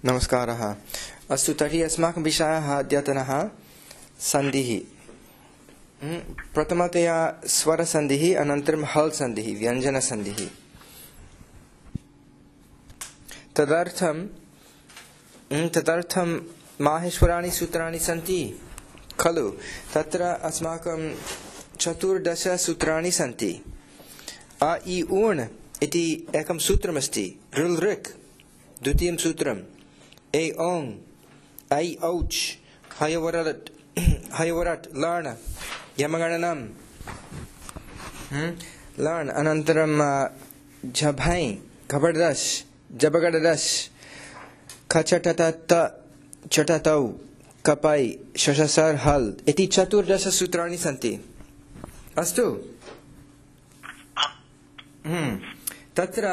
नमस्कारः। अस्तु, तर्हि अस्माकं विषयः अद्यतनः सन्धिः। प्रथमतया स्वरसन्धिः, अनन्तरं हल् सन्धिः, व्यञ्जनसन्धिः। तदर्थं माहेश्वराणि सूत्राणि सन्ति खलु। तत्र अस्माकं 14 सूत्राणि सन्ति। अ इ ऊण् इति एकं सूत्रमस्ति। ऋल् ऋक् द्वितीयं सूत्रम्। ए ओङ् ऐ औच् हयवरट् लण् यमगणनं लण्। अनन्तरं झभै घबडदश् जबगडदश् खचटतत चटतौ कपै शशसर् हल् इति 14 सूत्राणि सन्ति। अस्तु, तत्र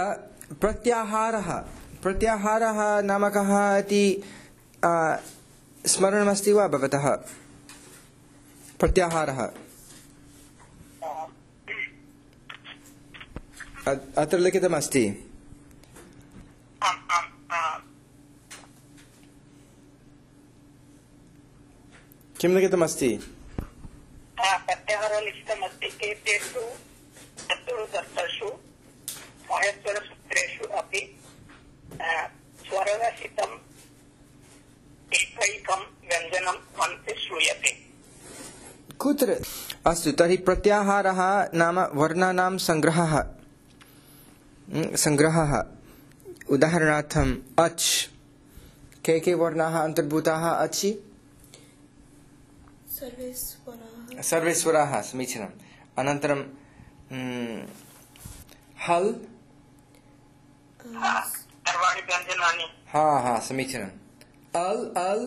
प्रत्याहारः नाम कः इति स्मरणमस्ति वा भवतः? प्रत्याहारः अत्र लिखितमस्ति। किं लिखितमस्ति? प्रत्याहारः लिखितमस्ति। एतेषु चतुर्दशसु माहेश्वरसूत्रेषु अपि स्वररहितम् एकैकं व्यञ्जनम् अन्ते श्रूयते। कुत्र? अस्तु, तर्हि प्रत्याहारः नाम वर्णानां सङ्ग्रहः। उदाहरणार्थम् अच्। के वर्णाः अन्तर्भूताः अच्छि? सर्वे स्वराः। समीचीनम्। अनन्तरं हल्। सर्वाणि व्यञ्जनानि। समीचीनम्। अल् अल्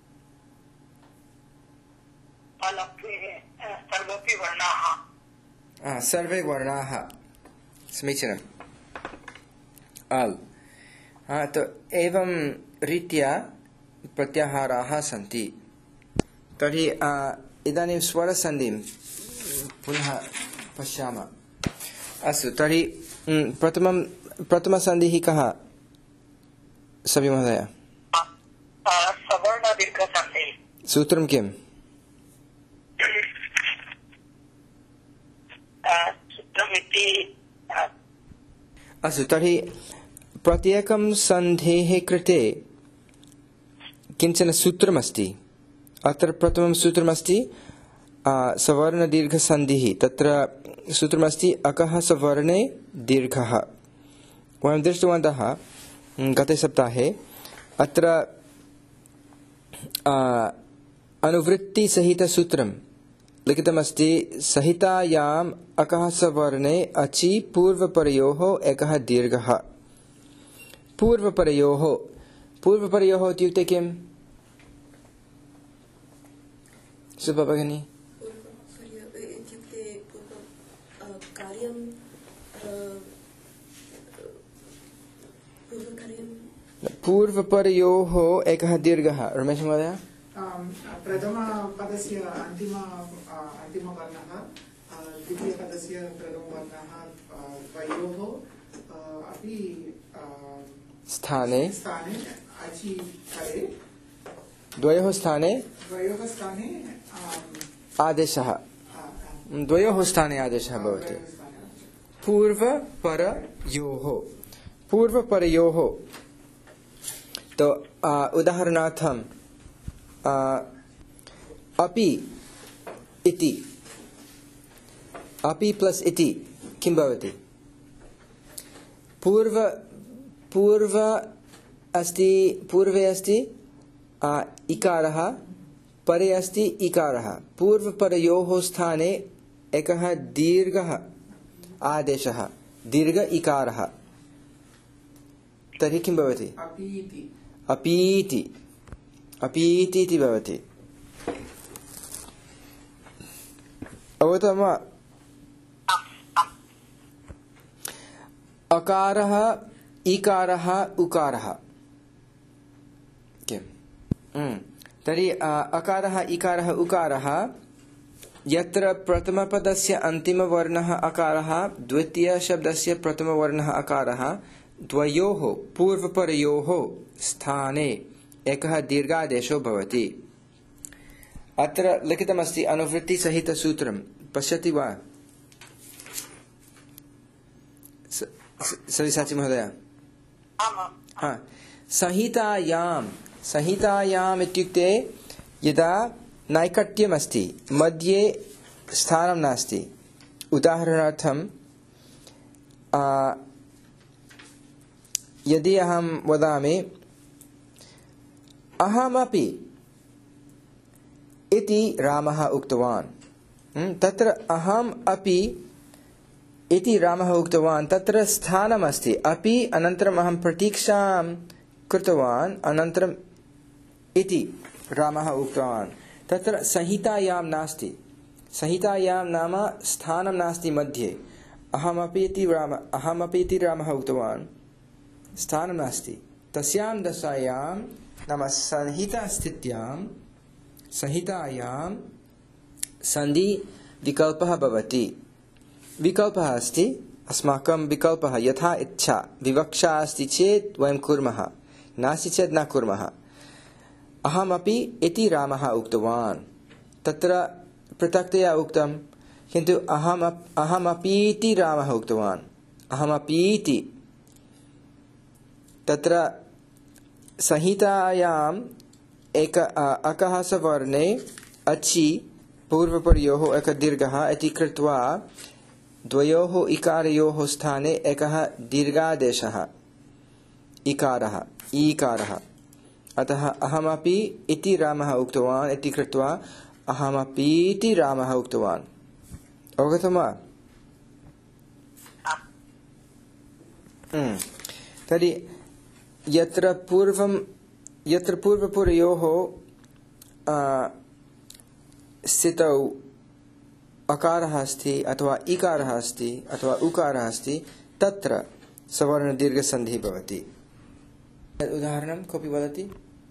सर्वेपि वर्णाः। सर्वे वर्णाः। समीचीनम्। अल्। तो एवं रीत्या प्रत्याहाराः सन्ति। तर्हि इदानीं स्वरसन्धिं पुनः पश्यामः। अस्तु, तर्हि प्रथमसन्धिः कः सवि महोदय? सवर्णदीर्घसन्धिः। सूत्रं किम्? अस्तु, तर्हि प्रत्येकं सन्धेः कृते किञ्चन सूत्रमस्ति। अत्र प्रथमं सूत्रमस्ति सवर्णदीर्घसन्धिः। तत्र सूत्रमस्ति अकः सवर्णे दीर्घः। वयं दृष्टवन्तः गते सप्ताहे। अत्र अनुवृत्तिसहितसूत्रं लिखितमस्ति। सहितायाम् अकः सवर्णे अचि पूर्वपरयोः एकः दीर्घः। पूर्वपरयोः इत्युक्ते किम्? सुभा भगिनी। पूर्वपरयोः एकः दीर्घः। रमेश महोदय। प्रथमपदस्य अन्तिमवर्णः, द्वितीयपदस्य प्रथमवर्णः द्वयोः अपि स्थाने अचि करे। द्वयोः स्थाने आदेशः। द्वयोः स्थाने आदेशः भवति। पूर्वपरयोः। तो उदाहरणार्थम् अपि इति। अपि प्लस् इति किं भवति? पूर्वे अस्ति इकारः, परे अस्ति इकारः। पूर्वपरयोः स्थाने एकः दीर्घः आदेशः, दीर्घ इकारः। तर्हि किं भवति? अपीति इति भवति। अवगतं वा? अकारः इकारः उकारः। किम्? तर्हि अकारः इकारः उकारः यत्र प्रथमपदस्य अन्तिमवर्णः अकारः, द्वितीयशब्दस्य प्रथमवर्णः अकारः, द्वयोः पूर्वपरयोः स्थाने एकः दीर्घादेशो भवति। अत्र लिखितमस्ति अनुवृत्तिसहितसूत्रं पश्यति वा सविसाचि महोदय? हाँ, संहितायाम् इत्युक्ते यदा नैकट्यमस्ति मध्ये स्थानं नास्ति। उदाहरणार्थं यदि अहं वदामि अहमपि इति रामः उक्तवान्, तत्र अहम् अपि इति रामः उक्तवान्, तत्र स्थानमस्ति अपि, अनन्तरम् अहं प्रतीक्षां कृतवान्, अनन्तरम् इति रामः उक्तवान्। तत्र संहितायां नास्ति। संहितायां नाम स्थानं नास्ति मध्ये। अहमपि इति रामः उक्तवान्, स्थानं नास्ति। तस्यां दशायां नाम संहितास्थित्यां संहितायां सन्धि विकल्पः भवति। विकल्पः अस्ति अस्माकं विकल्पः यथा इच्छा। विवक्षा अस्ति चेत् वयं कुर्मः, नास्ति चेत् न कुर्मः। अहमपि इति रामः उक्तवान्, तत्र पृथक्तया उक्तं, किन्तु अहमपीति रामः उक्तवान्। अहमपीति तत्र संहितायाम् अकः सवर्णे अचि पूर्वपरयोः एकः दीर्घः इति कृत्वा द्वयोः इकारयोः स्थाने एकः दीर्घादेशः इकारः ईकारः। अतः अहमपि इति रामः उक्तवान् इति कृत्वा अहमपीति रामः उक्तवान्। अवगतं वा? तर्हि यत्र पूर्वपरयोः स्थितौ अकारः अस्ति अथवा इकारः अस्ति अथवा उकारः अस्ति, तत्र सवर्णदीर्घसन्धिः भवति। उदाहरणं कोऽपि वदति?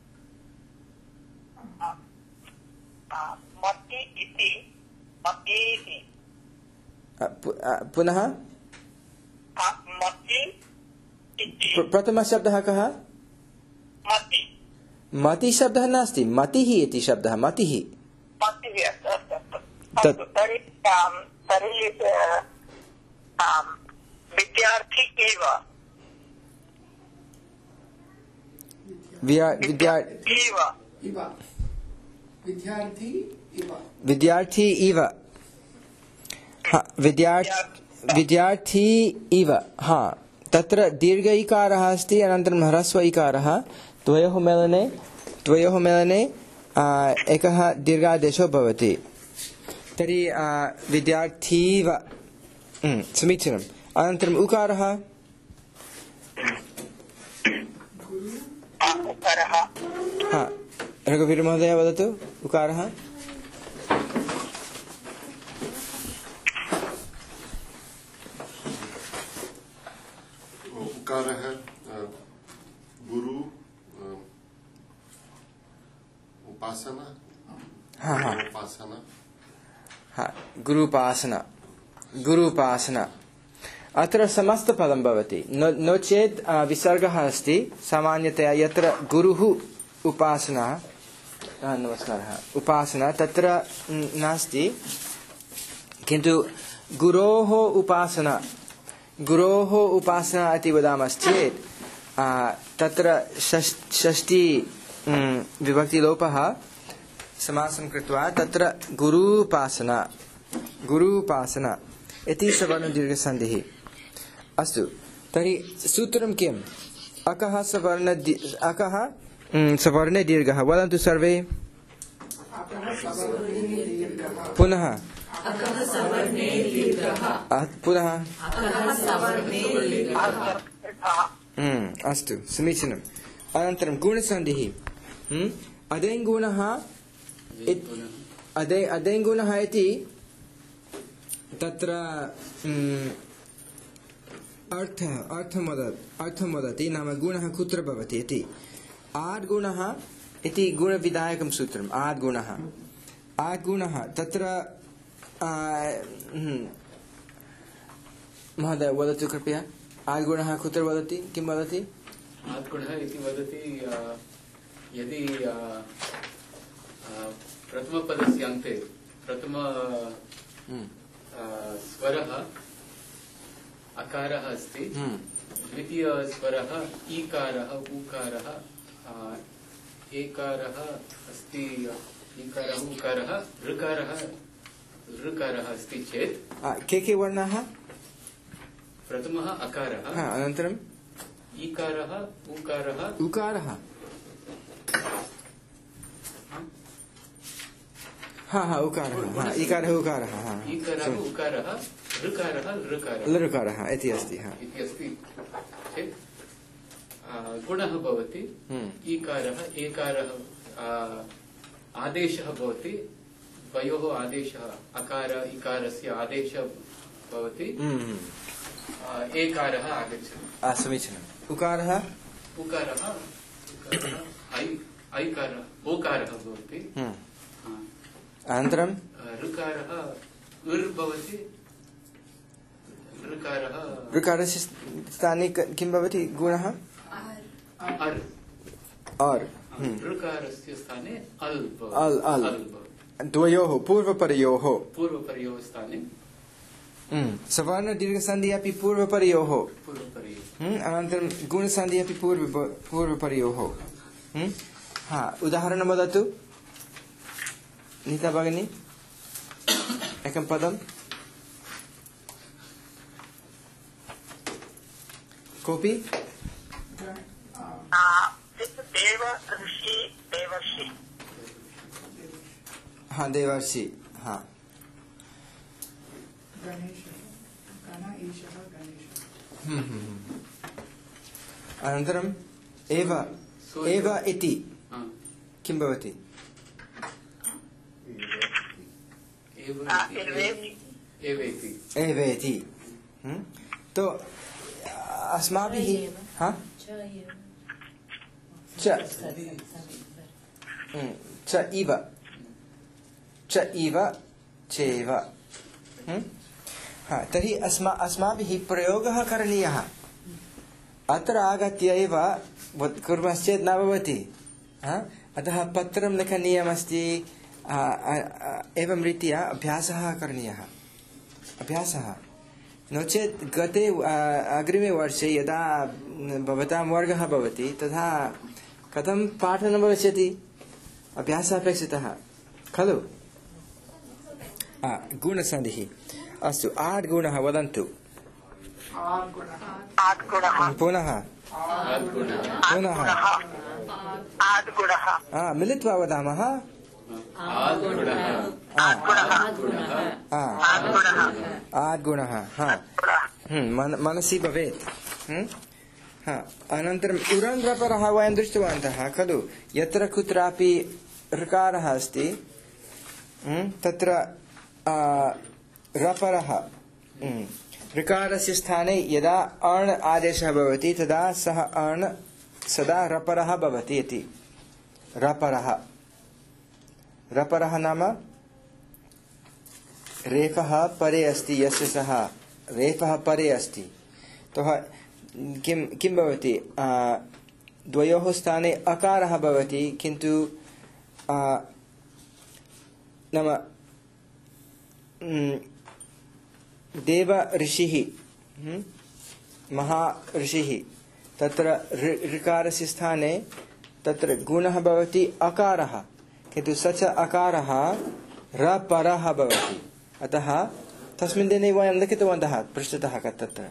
पुनः प्रथमशब्दः कः? मति शब्दः नास्ति, मतिः इति शब्दः। मतिः विद्यार्थी एव। विद्यार्थी इव। विद्यार्थी इव। हाँ, तत्र दीर्घ इकारः अस्ति, अनन्तरं ह्रस्व इकारः। द्वयोः मेलने एकः दीर्घादेशो भवति। तर्हि विद्यार्थीव। समीचीनम्। अनन्तरम् उकारः। हाँ, रघुवीरमहोदय वदतु। उकारः। उकारः गुरु उपासना। गुरुपासना। अत्र समस्तपदं भवति। नो चेत् विसर्गः अस्ति सामान्यतया यत्र गुरुः उपासना। नमस्कारः। उपासना तत्र नास्ति, किन्तु गुरोः उपासना इति वदामश्चेत् तत्र षष्ठी विभक्तिलोपः समासं कृत्वा तत्र गुरुपासना इति सवर्णदीर्घसन्धिः। अस्तु, तर्हि सूत्रं किम्? अकः सवर्णे दीर्घः। वदन्तु सर्वे। पुनः अस्तु, समीचीनम्। अनन्तरं गुणसन्धिः। अदेङ्गुणः इति तत्र अर्थं वदति, नाम गुणः कुत्र भवति इति। आद्गुणः इति गुणविधायकं सूत्रम्। आद्गुणः तत्र महोदय वदतु कृपया। आद्गुणः कुत्र वदति? किं वदति? आद्गुणः इति वदति यदि प्रथमपदस्य अन्ते प्रथम स्वरः अकारः अस्ति, द्वितीयस्वरः ईकारः उकारः एकारः अस्ति, ईकारः उकारः ऋकारः अस्ति चेत् के वर्णाः? प्रथमः अकारः, अनन्तरम् ईकारः उकारः उकारः, उकारः, इकारः उकारः, ईकारः उकारः ऋकारः लृकारः इति अस्ति चेत् गुणः भवति। ईकारः एकारः आदेशः भवति, द्वयोः आदेशः अकार इकारस्य आदेशः भवति, एकारः आगच्छति। समीचीनम्। उकारः ऐकारः ओकारः भवति। अनन्तरं ऋकारः भवति, ऋकारस्य स्थाने किं भवति गुणः? अर्। ऋकारस्य स्थाने अल् द्वयोः पूर्वपरयोः स्थाने सवर्णदीर्घसन्धिः अपि पूर्वपरयोः, अनन्तरं गुणसन्धिः अपि पूर्वपरयोः। उदाहरणं वदतु नीता भगिनी, एकं पदं। कोऽपि? देव ऋषि देवर्षि। देवर्षि। अनन्तरम् एव इति किं भवति? एवेति। तो अस्माभिः च इव चेव। तर्हि अस्माभिः प्रयोगः करणीयः। अत्र आगत्य एव कुर्मश्चेत् न भवति। अतः पत्रं लेखनीयमस्ति। एवं रीत्या अभ्यासः करणीयः। नो चेत् गते अग्रिमे वर्षे यदा भवतां वर्गः भवति तदा कथं पाठनं भविष्यति? अभ्यासः अपेक्षितः खलु? गुणसन्धिः। अस्तु, आड् गुणः वदन्तु। पुनः मिलित्वा वदामः। आद्गुणः मनसि भवेत्। अनन्तरम् उरन्ध्रपरः वयं दृष्टवन्तः खलु? यत्र कुत्रापि ऋकारः अस्ति तत्र रपरः, ऋकारस्य स्थाने यदा अण् आदेशः भवति तदा सः अण् सदा रपरः भवति इति। रपरः नाम रेफः परे अस्ति, यस्य सः रेफः परे अस्ति। तो किं भवति? द्वयोः स्थाने अकारः भवति, किन्तु नाम देव ऋषिः महाऋषिः तत्र ऋकारस्य स्थाने तत्र गुणः भवति अकारः, किन्तु स च अकारः रपरः भवति। अतः तस्मिन् दिने वयं लिखितवन्तः पृष्ठतः तत्र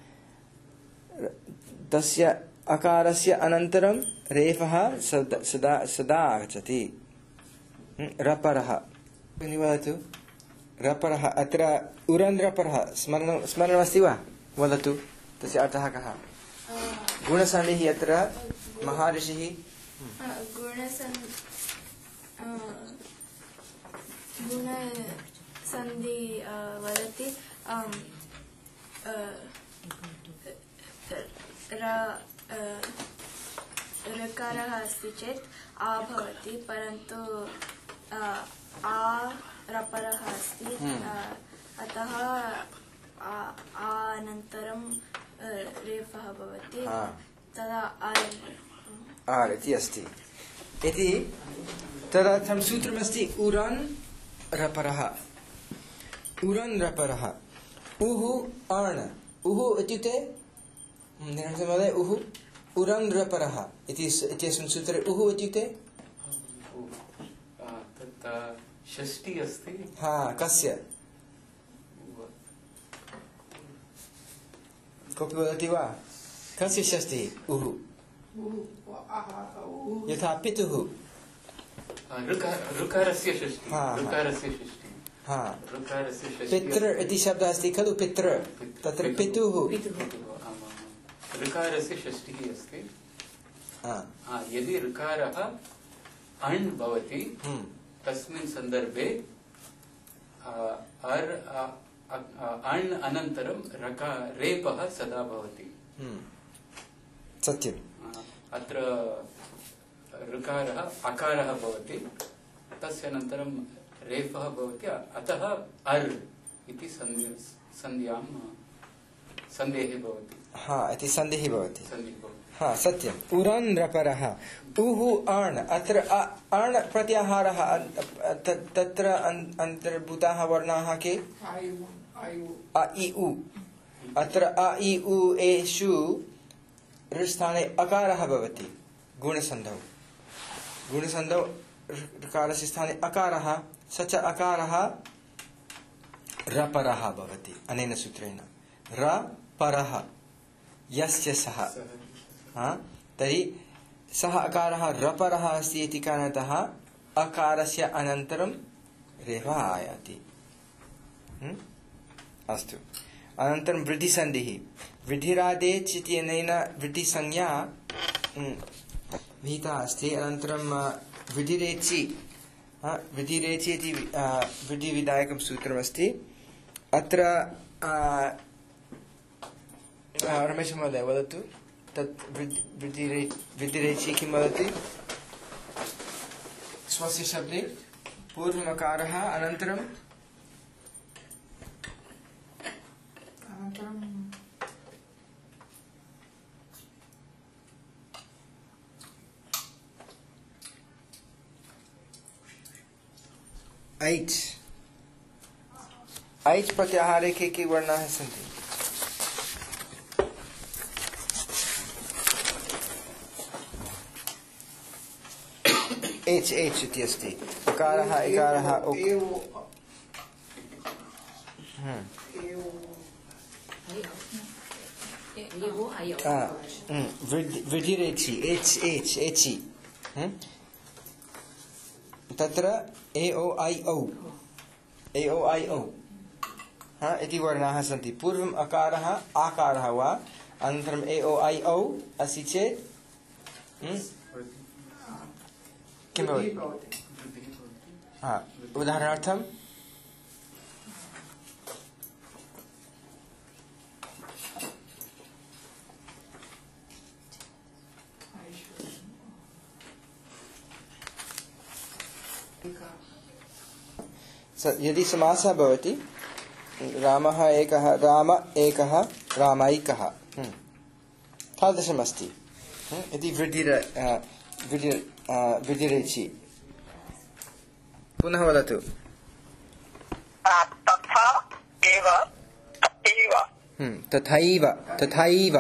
तस्य अकारस्य अनन्तरं रेफः सदा आगच्छति। रपरः वदतु। रपरः अत्र उरन्ध्रपरः स्मरणमस्ति वा? वदतु तस्य अर्थः कः? गुणसन्धिः अत्र महाऋषिः गुणसन्धि वदति ऋकारः अस्ति चेत् आ भवति, परन्तु आ रपरः अस्ति, अतः अनन्तरं रेफः भवति। तदा आर् इति अस्ति इति तदर्थं सूत्रमस्ति उरन् रपरः उरन् रपरः उः अण् उः इत्युक्ते महोदय उः उरन् रपरः इत्यस्मिन् सूत्रे उः इत्युक्ते षष्ठी अस्ति हा कस्य कोऽपि वदति वा कस्य षष्टिः उः यथा पितुः ऋकारस्य षष्ठी हा, हा। ऋकारस्य षष्ठी हा ऋकारस्य षष्ठी पितृ इति शब्दः अस्ति खलु पितृ तत्र पितुः ऋकारस्य षष्टिः अस्ति हा यदि ऋकारः अण् भवति तस्मिन् सन्दर्भे अण् अनन्तरं रेपः सदा भवति सत्यम् अत्र ऋकारः अकारः भवति तस्य अनन्तरं रेफः भवति अतः अर् इति सन्ध्यां सन्धेः भवति हा इति सन्धिः भवति सन्धिः भवति हा सत्यम् उरन् रपरः उः अण् अत्र अण् प्रत्याहारः तत्र अन्तर्भूताः वर्णाः के अ इ उ अत्र अ इ उ एषु ऋस्थाने अकारः भवति गुणसन्धौ ऋकारस्य स्थाने अकारः स च अकारः रपरः भवति अनेन सूत्रेण रपरः यस्य सः तर्हि सः अकारः रपरः अस्ति इति कारणतः अकारस्य अनन्तरं रेफः आयाति अस्तु अनन्तरं वृद्धिसन्धिः वृद्धिरादेच् इत्यनेन वृद्धिसंज्ञा विहिता अस्ति अनन्तरं वृद्धिरेचि वृद्धिरेचि इति वृद्धिविधायकं सूत्रमस्ति अत्र रमेश महोदय वदतु तत् वृद्धिरेचि किं वदति स्वस्य शब्दे पूर्वमकारः अनन्तरं ऐच् ऐच् प्रत्याहारे के वर्णाः सन्ति एच् एच् इति अस्ति उकारः इकारः वृद्धिरेचि एच् एच् एचि तत्र ए ओ ऐ औ इति वर्णाः सन्ति पूर्वम् अकारः आकारः वा अनन्तरम् ए ओ ऐ औ अस्ति चेत् किं भवति उदाहरणार्थं यदि समासः भवति रामः एकः राम एकः रामैकः तादृशमस्ति इति वृद्धिरेचि पुनः वदतु तथा एव तथैव तथैव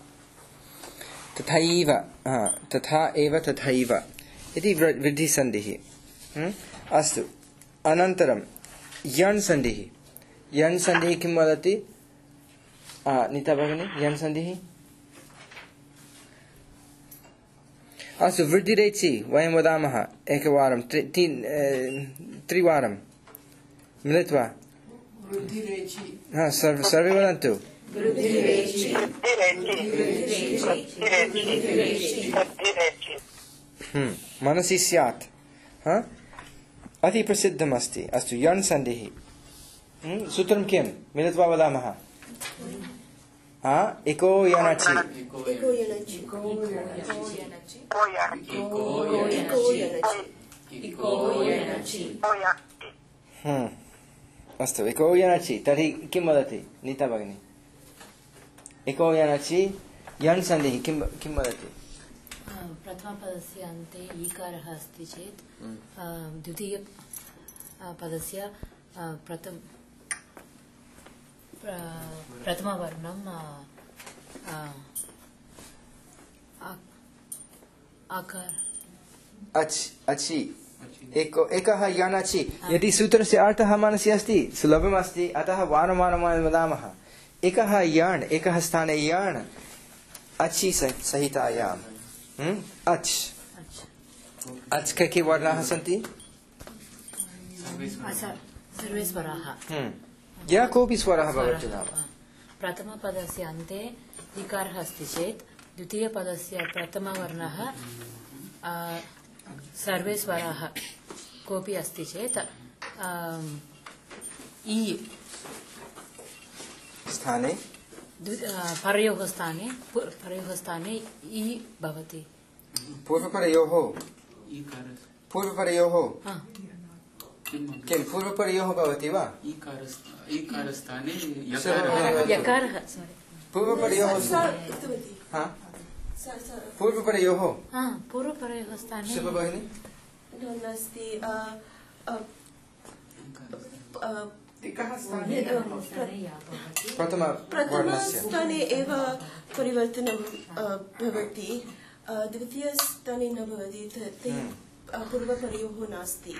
तथैव तथा एव तथैव इति वृद्धिसन्धिः अस्तु अनन्तरं यण् सन्धिः यण् सन्धिः किं वदति नीता भगिनी यण् सन्धिः अस्तु वृद्धिरेचि वयं वदामः एकवारं त्रिवारं मिलित्वा सर्वे वदन्तु मनसि स्यात् अति प्रसिद्धमस्ति अस्तु यण् सन्धिः सूत्रं किं मिलित्वा वदामः इको यणचि अस्तु इको यणचि तर्हि किं वदति नीता भगिनी इको यणचि यण् सन्धिः किं वदति? प्रथमपदस्य अन्ते ईकारः अस्ति चेत् द्वितीय पदस्य प्रथमवर्णं आकार अचि एकः यण् अचि। यदि सूत्रस्य अर्थः मनसि अस्ति सुलभम् अस्ति, अतः वारं वारं वदामः। एकः यण्, एकः स्थाने यण् अचि सहितायाम् अच् अच् के वर्णाः सन्ति? सर्वे स्वराः। यः कोऽपि स्वरः भवति नाम प्रथमपदस्य अन्ते इकारः अस्ति चेत् द्वितीयपदस्य प्रथमवर्णः सर्वे स्वराः कोऽपि अस्ति चेत् इ स्थाने परयोः स्थाने इ भवति। पूर्वपरयोः किं पूर्वपरयोः भवति वा? ईकारस्थाने यकारः पूर्वपरयोः पूर्वपरयोः स्थाने शुभ भगिनी नास्ति प्रथमस्थाने एव परिवर्तनं भवति, द्वितीयस्थाने न भवति। पूर्वपरयोः नास्ति।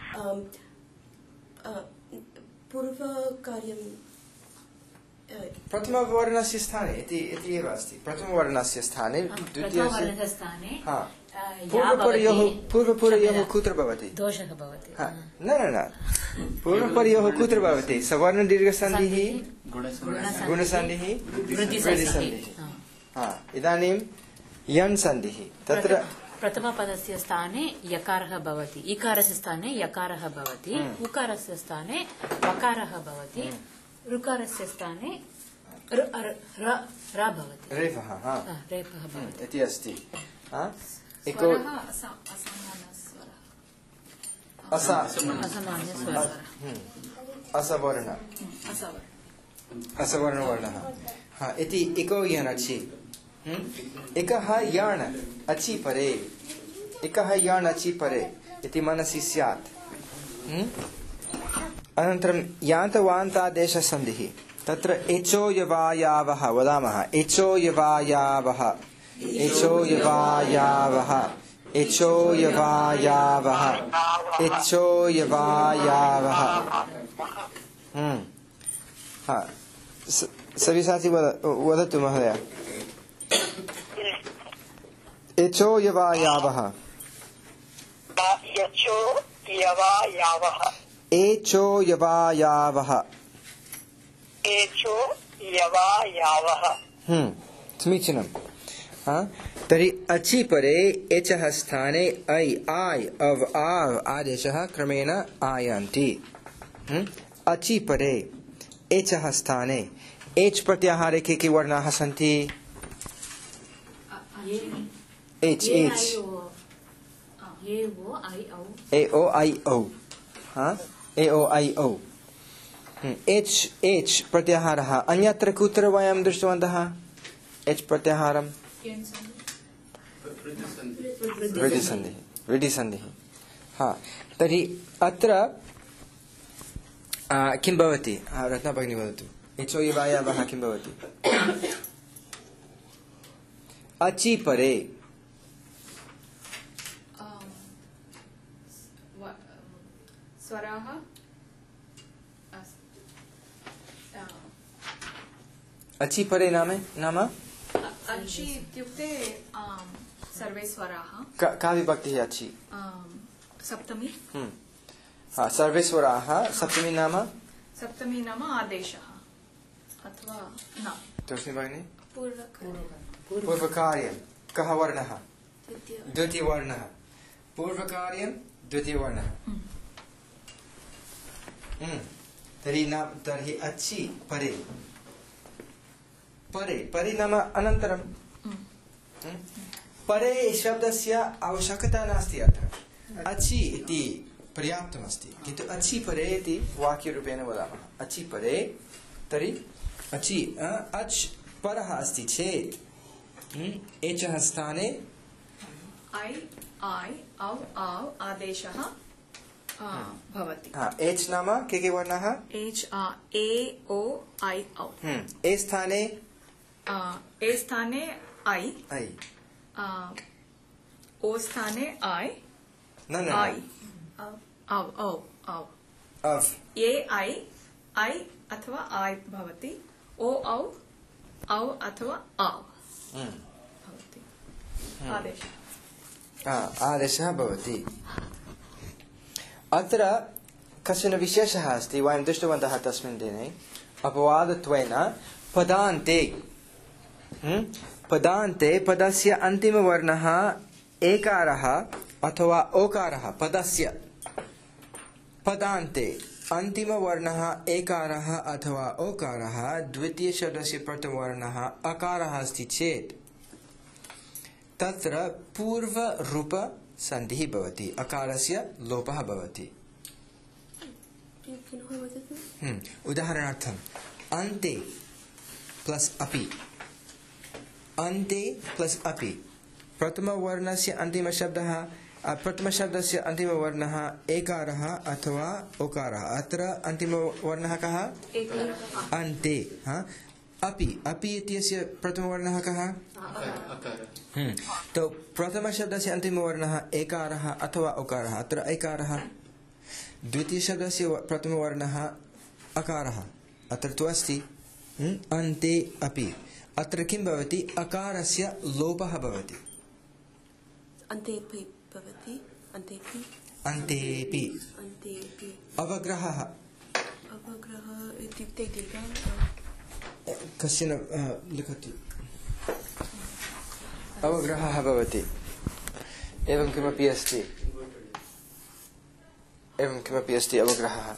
पूर्वकार्यं प्रथमवर्णस्य स्थाने इति एव अस्ति। प्रथमवर्णस्य स्थाने प्रथमवर्णस्य स्थाने पूर्वपरयोः कुत्र भवति? दोषः भवति। न पूर्वपरयोः कुत्र भवति? सवर्णदीर्घसन्धिः, गुणसन्धिः, वृद्धिसन्धिः। इदानीं यण् सन्धिः। तत्र प्रथमपदस्य स्थाने यकारः भवति, इकारस्य स्थाने यकारः भवति, उकारस्य स्थाने वकारः भवति, ऋकारस्य स्थाने र भवति, रेफः भवति इति अस्ति। असवर्णवर्णः इति एको यण् अचि। एकः यण् अचि परे, एकः यण् अचि परे इति मनसि स्यात्। अनन्तरं यान्तवान्तादेशसन्धिः। तत्र एचो यवायावः वदामः। एचो यवायावः, एचो यवायावः, एचो यवायावः, एचो यवायावः। सविसाचि वदतु महोदय। एचो यवायावः, यचो यवायावः, एचो यवायावः, एचो यवायावः। समीचीनम्। तर्हि अचि परे एचः स्थाने ऐ आय् अव् आव् आदेशः क्रमेण आयान्ति। अचि परे एचः स्थाने एच् प्रत्याहारे के वर्णाः सन्ति? एच् एच् ए ओ ऐ औ ए ओ ऐ औ। एच् एच् प्रत्याहारः अन्यत्र कुत्र वयं दृष्टवन्तः? एच् प्रत्याहारं वृद्धिसन्धिः। तर्हि अत्र किं भवति? रत्ना भगिनी वदतु। एचो यवायावः किं भवति? अचि परे स्वराः अचि परे नाम अचि इत्युक्ते सर्वे स्वराः। का विभक्तिः अचि? सप्तमी। सर्वे स्वराः। सप्तमी नाम आदेशः अथवा न। तस्मै भगिनी पूर्वकार्यं। पूर्वकार्यं कः वर्णः? द्वितीयवर्णः। पूर्वकार्यं द्वितीयवर्णः। तर्हि अचि परे, परे नाम अनन्तरं। परे शब्दस्य आवश्यकता नास्ति अत्र। अचि इति पर्याप्तमस्ति, किन्तु अचि परे इति वाक्यरूपेण वदामः। अचि परे, तर्हि अचि अच् परः अस्ति चेत् एचः स्थाने ऐ औ आदेशः भवति। एच् नाम के वर्णाः? एच् ए ओ ऐ औ। ए स्थाने ऐ ओ स्थाने ऐ न औ अव् ए ऐ अथवा ऐ भवति। ओ औ अथवा औ भवति। आदेशः भवति। अत्र कश्चन विशेषः अस्ति, वयं दृष्टवन्तः तस्मिन् दिने। अपवादत्वेन पदान्ते पदस्य अन्तिमवर्णः एकारः अथवा ओकारः। पदान्ते अन्तिमवर्णः एकारः अथवा ओकारः, द्वितीयशब्दस्य प्रथमवर्णः अकारः अस्ति चेत् तत्र पूर्वरूपसन्धिः भवति, अकारस्य लोपः भवति। उदाहरणार्थम् अन्ते प्लस् अपि, अन्ते प्लस् अपि, प्रथमवर्णस्य अन्तिमशब्दस्य अन्तिमवर्णः एकारः अथवा ओकारः। अत्र अन्तिमवर्णः कः? अन्ते। अपि इत्यस्य प्रथमवर्णः कः? तो प्रथमशब्दस्य अन्तिमवर्णः एकारः अथवा ओकारः। अत्र एकारः। द्वितीयशब्दस्य प्रथमवर्णः अकारः। अत्र तु अस्ति अन्ते अपि। अत्र किं भवति? अकारस्य लोपः भवति। अन्तेपि। अवग्रहः इत्युक्ते कश्चन लिखतु। अवग्रहः भवति। एवं किमपि अस्ति अवग्रहः।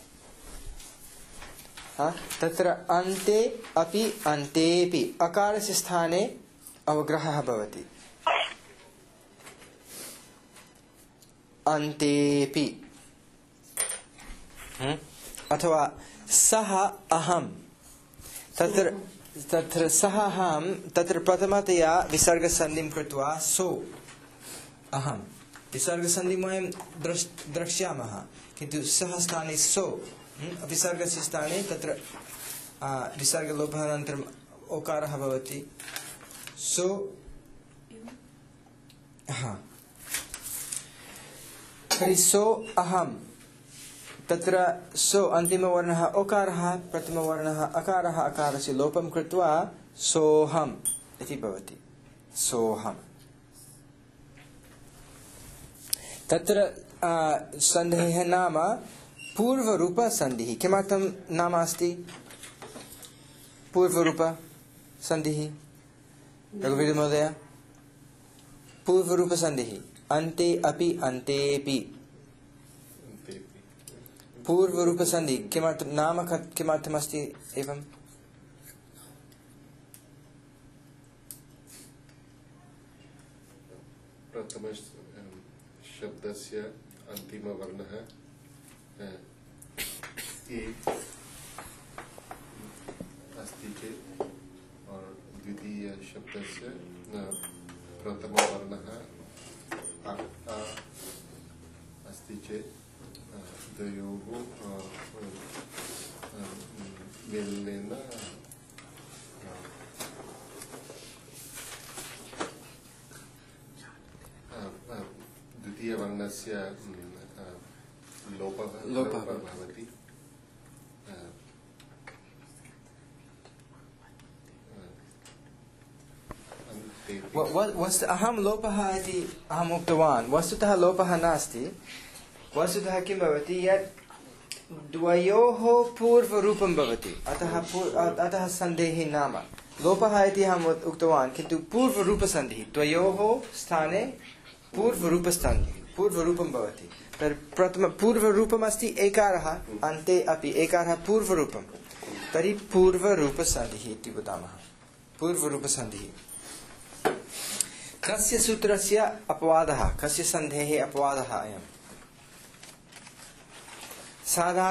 तत्र अन्ते अपि अन्तेपि, अकारस्य स्थाने अवग्रहः भवति। अन्तेपि। अथवा सः अहम्। तत्र सः अहम्, तत्र प्रथमतया विसर्गसन्धिं कृत्वा सो अहम्। विसर्गसन्धिं वयं द्रक्ष्यामः, किन्तु सः स्थाने सो, विसर्गस्य स्थाने तत्र विसर्गलोपः अनन्तरम् ओकारः भवति। सो तर्हि सो अहम्, तत्र सो अन्तिमवर्णः ओकारः, प्रथमवर्णः अकारः, अकारस्य लोपं कृत्वा सोऽहम् इति भवति। सोऽहम्। तत्र सन्धेः नाम पूर्वरूपसन्धिः। किमर्थं नाम अस्ति पूर्वरूपसन्धिः? रघुवीरमहोदय, पूर्वरूपसन्धिः। अन्ते अपि अन्तेपि, पूर्वरूपसन्धि। किमर्थं नाम किमर्थमस्ति एवं? प्रथम शब्दस्य अन्तिमवर्णः ए अस्ति चेत् और द्वितीय शब्दस्य प्रथमवर्णः अस्ति चेत् द्वयोः मेलनेन द्वितीयवर्णस्य लोपः भवति। अहं लोपः इति अहम् उक्तवान्। वस्तुतः लोपः नास्ति। वस्तुतः किं भवति, यत् द्वयोः पूर्वरूपं भवति, अतः सन्धेः नाम लोपः इति अहम् उक्तवान्, किन्तु पूर्वरूपसन्धिः। द्वयोः स्थाने पूर्वरूपं भवति। प्रथम पूर्वरूपम् अस्ति एकारः, अन्ते अपि एकारः पूर्वरूपं, तर्हि पूर्वरूपसन्धिः इति वदामः। पूर्वरूपसन्धिः। कस्य सूत्रस्य अपवादः, कस्य सन्धेः अपवादः अयम्?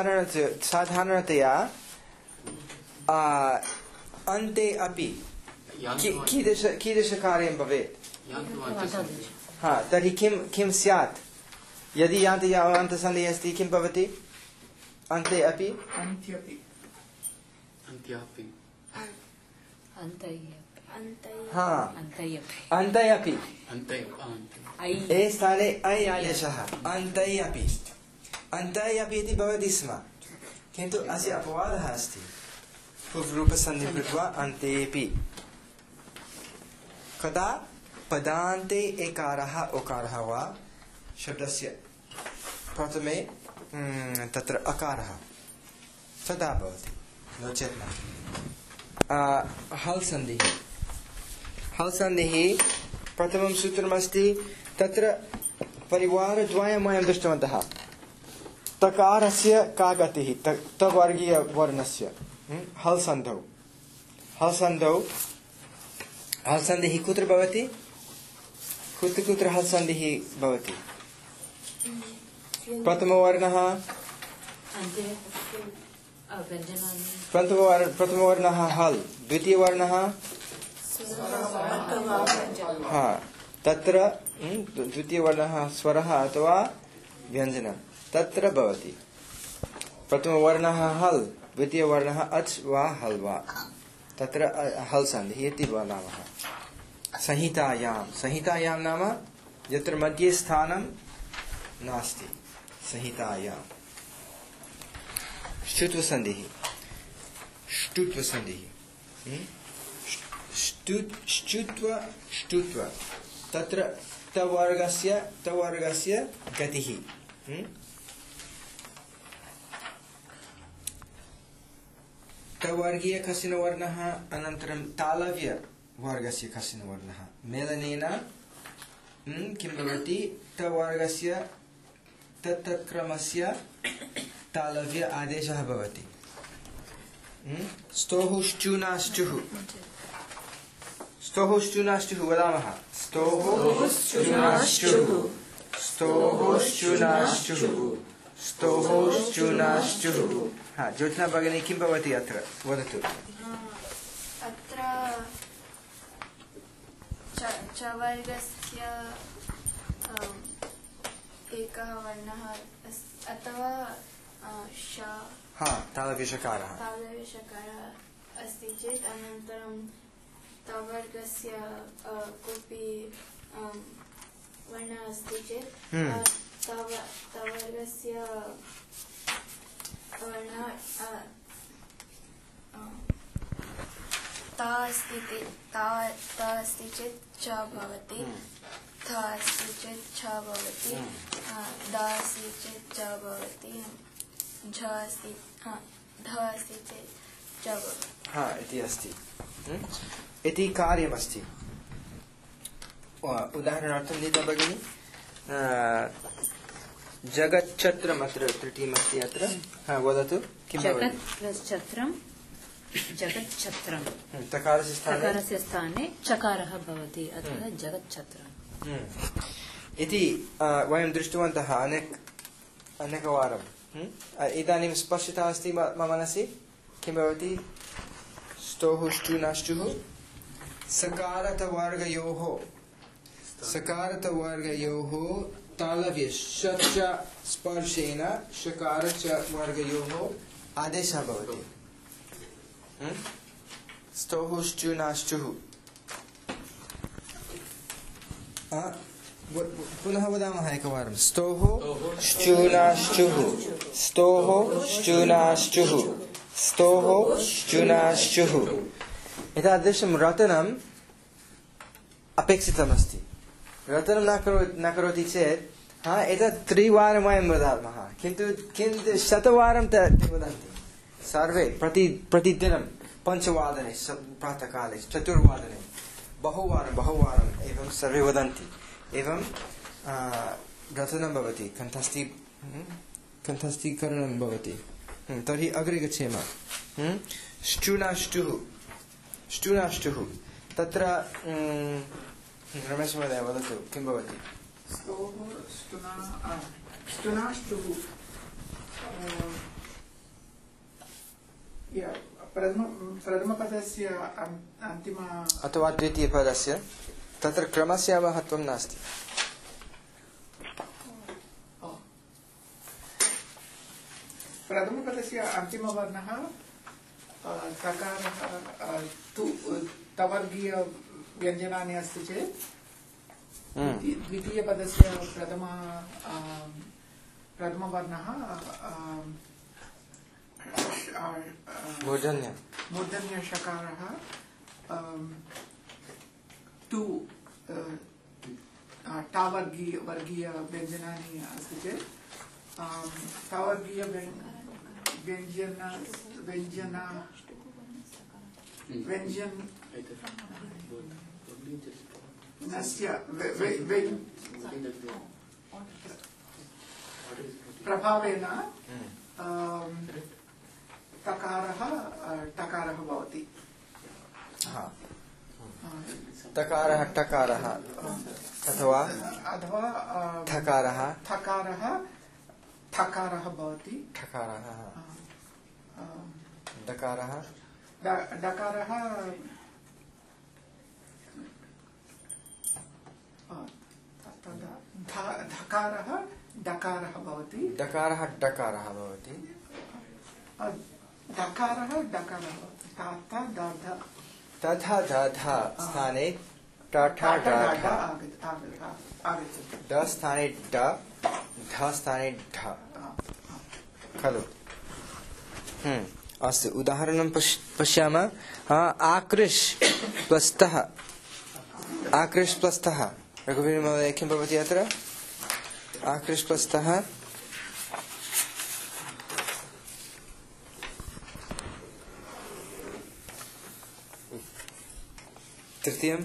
साधारणतया अन्ते अपि कीदृशकार्यं भवेत्? यान्तु हा, तर्हि किं स्यात्? यदि यान्तसन्धिः अस्ति किं भवति? अन्ते अपि अन्त्यपि अन्त्यापि हा अन्ते अपि ए स्थाने ऐ आदेशः अन्ते अपि इति भवति स्म, किन्तु अस्य अपवादः अस्ति। पूर्वरूपसन्धिं कृत्वा अन्तेऽपि। कदा पदान्ते एकारः ओकारः वा शब्दस्य प्रथमे तत्र अकारः तदा भवति, नो चेत् न। हल् सन्धिः प्रथमं सूत्रमस्ति। तत्र परिवारद्वयं वयं दृष्टवन्तः। तकारस्य का गतिः? तवर्गीयवर्णस्य हल् सन्धिः कुत्र भवति? कुत्र हल् सन्धिः भवति? प्रथमवर्णः हल्, द्वितीयवर्णः हा, तत्र द्वितीयवर्णः स्वरः अथवा व्यञ्जनं तत्र भवति। प्रथमवर्णः हल्, द्वितीयवर्णः अच् वा हल् वा, तत्र हल् सन्धिः इति वदामः। संहितायां नाम यत्र मध्ये स्थानं नास्ति, संहितायां। ष्टुत्वसन्धिः ष्टुत्व तत्र तवर्गस्य गतिः। तवर्गीय कश्चन वर्णः अनन्तरं तालव्य वर्गस्य कश्चन वर्णः मेलनेन किं भवति? तवर्गस्य तत्क्रमस्य तालव्य आदेशः भवति। स्तोः श्चुनाश्चुः वदामः। स्तोः हा, ज्योत्स्ना भगिनी किं भवति अत्र वदतु। अत्र च वर्गस्य एकः वर्णः अथवा तालव्यषकारः अस्ति चेत् अनन्तरं तवर्गस्य कोऽपि वर्णः अस्ति चेत् तवर्गस्य वर्णः ता अस्ति चेत् च भवति, थ अस्ति चेत् छ भवति, द अस्ति चेत् च भवति, झ अस्ति ध अस्ति चेत् च भवति। हा, इति अस्ति, इति कार्यमस्ति। उदाहरणार्थं नीता भगिनी, जगच्छत्रम् अत्र तृतीयमस्ति। अत्र वदतु किं जगच्छत्रं तकारस्य स्थाने चकारः भवति, अतः जगच्छत्रम् इति वयं दृष्टवन्तः अनेकवारम्। इदानीं स्पष्टता अस्ति मम मनसि। किं भवति? स्तोः श्चुनाश्चुः सकारतवर्गयोः तालव्य श स्पर्शेन षकार च वर्गयोः आदेशः भवति। स्तोः श्चुनाश्चुः। पुनः वदामः एकवारं। स्तोः श्चुनाश्चुः, स्तोः श्चुनाश्चुः, स्तोः श्चुनाश्चुः। एतादृशं रटनम् अपेक्षितमस्ति। रटनं न करोति चेत् एतत् त्रिवारं वयं वदामः, किन्तु शतवारं वदन्ति सर्वे। प्रतिदिनं 5 वादने प्रातःकाले, 4 वादने बहुवारम् एवं सर्वे वदन्ति। एवं रटनं भवति, कण्ठस्थीकरणं भवति। तर्हि अग्रे गच्छेम। श्चुनाश्चुः तत्र रमेश महोदय वदतु किं भवति? प्रथमपदस्य अन्तिम अथवा द्वितीयपदस्य तत्र क्रमस्य महत्त्वं नास्ति। प्रथमपदस्य अन्तिमवर्णः तकारः तु तवर्गीयव्यञ्जनानि अस्ति चेत् द्वितीयपदस्य प्रथमवर्णः मूर्धन्यषकारः तु टावर्गीयव्यञ्जनानि अस्ति चेत् प्रभावेन टकारः भवति। तकारः टकारः अथवा ठकारः भवति। ठकारः डकारः डकारः धकारः डकारः भवति। डकारः डकारः भवति। डकारः डकारः भवति। तथा दधा स्थाने टठा डाढा आगच्छति। ड स्थाने ड ध स्थाने ढ खलु। अस्तु उदाहरणं पश्यामः। आकृष् प्लस्तः आकृष् प्लस्तः रघुवीर महोदय किं भवति अत्र? आकृष् प्लस्तः तृतीयम्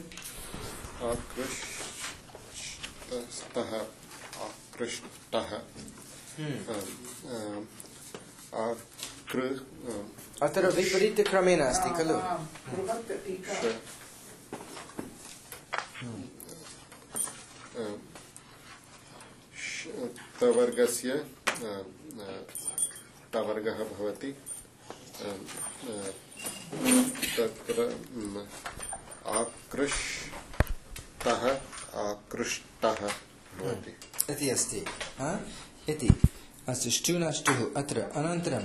आकृष्टः आकृष्टः अत्र विपरीतक्रमेण अस्ति खलु। तवर्गस्य तवर्गः भवति। तत्र आकृष्टः आकृष्टः भवति इति अस्ति। इति अस्तु ष्टुनष्टुः अत्र अनन्तरं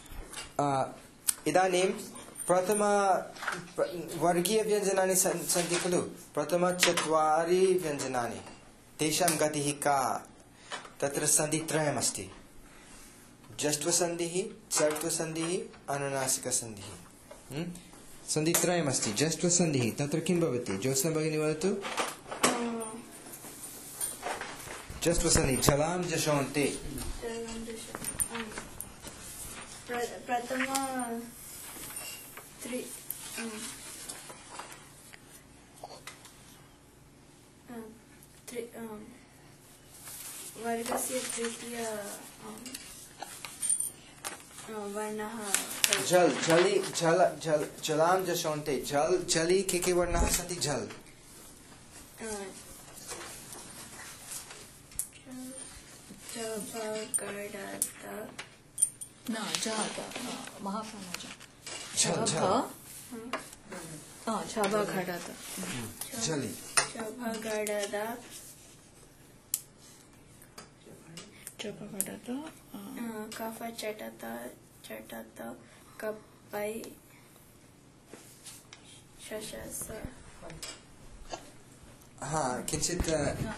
इदानीं प्रथम वर्गीयव्यञ्जनानि सन्ति खलु। प्रथमचत्वारि व्यञ्जनानि तेषां गतिः का? तत्र सन्धित्रयमस्ति। जष्ट्वसन्धिः चर्त्वसन्धिः अनुनासिकसन्धिः। सन्धित्रयमस्ति। जष्ट्वसन्धिः तत्र किं भवति? ज्योत्स्ना भगिनी वदतु। जष्ट्वसन्धिः जलां जशोन्ते। प्रथम वर्गस्य तृतीय वर्णः जल जली जल जल जलां जशोन्ते। जल जली के वर्णाः सन्ति? जल जली कफ चटत चटत कपै शशस। किञ्चित्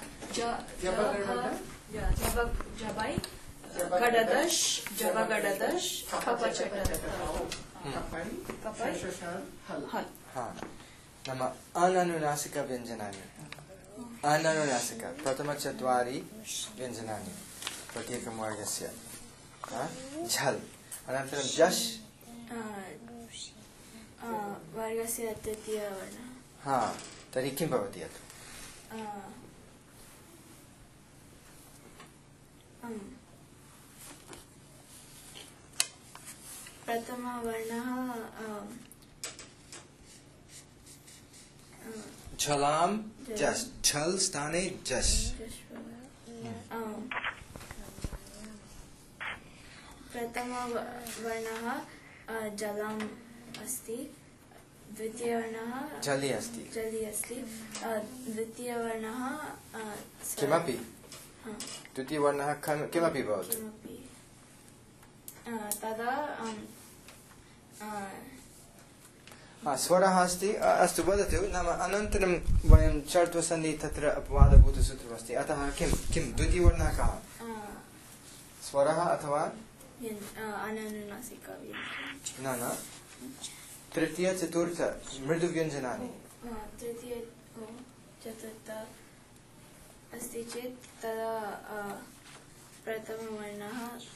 जबै गडदश जबगडदश कपचटत कपै हल। नाम अननुनासिकव्यञ्जनानि। अननुनासिक प्रथमचत्वारि व्यञ्जनानि प्रत्येकं वर्गस्य। झल् अनन्तरं जश् वर्गस्य तृतीयवर्णः। तर्हि किं भवति अत्र? प्रथमवर्णः झलां जस्। झल् स्थाने जस्। प्रथमवर्णः जलं अस्ति द्वितीयवर्णः जलि अस्ति जलि अस्ति द्वितीयवर्णः किमपि द्वितीयवर्णः किमपि भवतु किमपि तदा स्वरः अस्ति अस्तु वदतु नाम अनन्तरं वयं चर्त्वसन्धि तत्र अपवादभूतसूत्रमस्ति अतः किं द्वितीयवर्णः कः स्वरः अथवा अनुनासिका न तृतीय चतुर्थ मृदुव्यञ्जनानि तृतीय चतुर्थ अस्ति चेत् तदा प्रथमवर्णः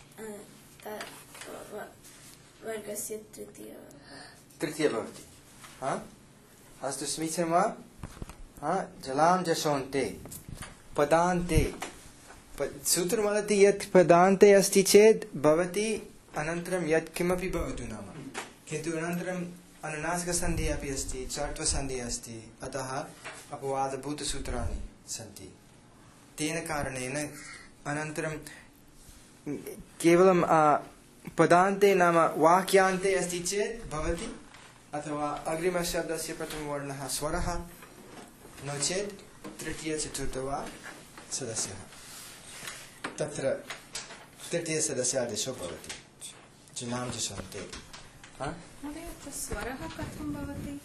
वर्गस्य तृतीय भवति अस्तु समीचीनं वा जलां जशोन्ते पदान्ते सूत्रं वदति यत् पदान्ते अस्ति चेत् भवति अनन्तरं यत् किमपि भवतु नाम किन्तु अनन्तरं अनुनासिकसन्धिः अपि अस्ति चर्त्वसन्धिः अस्ति अतः अपवादभूतसूत्राणि सन्ति तेन कारणेन अनन्तरं केवलं पदान्ते नाम वाक्यान्ते अस्ति चेत् भवति अथवा अग्रिमशब्दस्य प्रथमवर्णः स्वरः नो चेत् तृतीय चतुर्थ वा सदस्यः तत्र तृतीयसदस्यादेशो भवति जलां जशन्ते स्वरः कथं भवति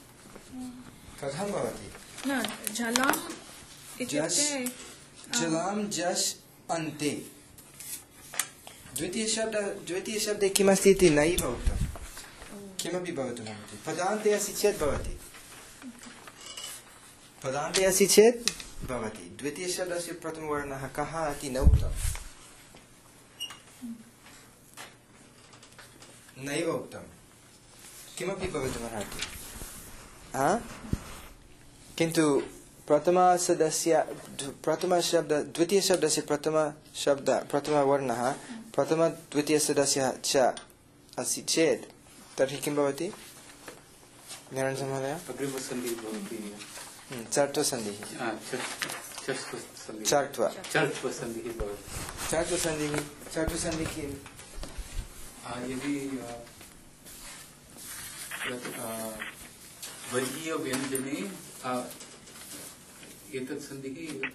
न जलाम् इत्युक्ते जलां जस् अन्ते द्वितीयशब्दे किमस्ति इति नैव उक्तं किमपि भवतु भवति पदान्ते अस्ति चेत् भवति पदान्ते अस्ति चेत् भवति द्वितीयशब्दस्य प्रथमवर्णः कः इति न उक्तं नैव उक्तं किमपि भवितुमर्हति किन्तु द्वितीयशब्दस्य प्रथमवर्णः प्रथमद्वितीयसदस्यः च अस्ति चेत् तर्हि किं भवति निरञ्जनमहोदय अग्रिमसन्धिः भवति चर्त्वसन्धिः चर्त्वसन्धिः भवति चर्त्वसन्धिः किं यदि वर्गीयव्यञ्जने एतत् सन्धिः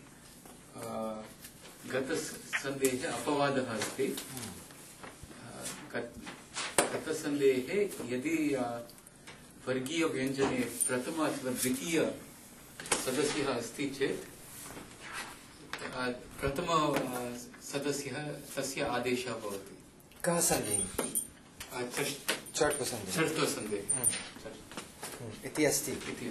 गतसन्धेः अपवादः अस्ति गतसन्धेः यदि वर्गीयव्यञ्जने प्रथम अथवा द्वितीय सदस्यः अस्ति चेत् प्रथम सदस्यः तस्य आदेशः भवति कः सन्धिः चर्त्वसन्धिः इति अस्ति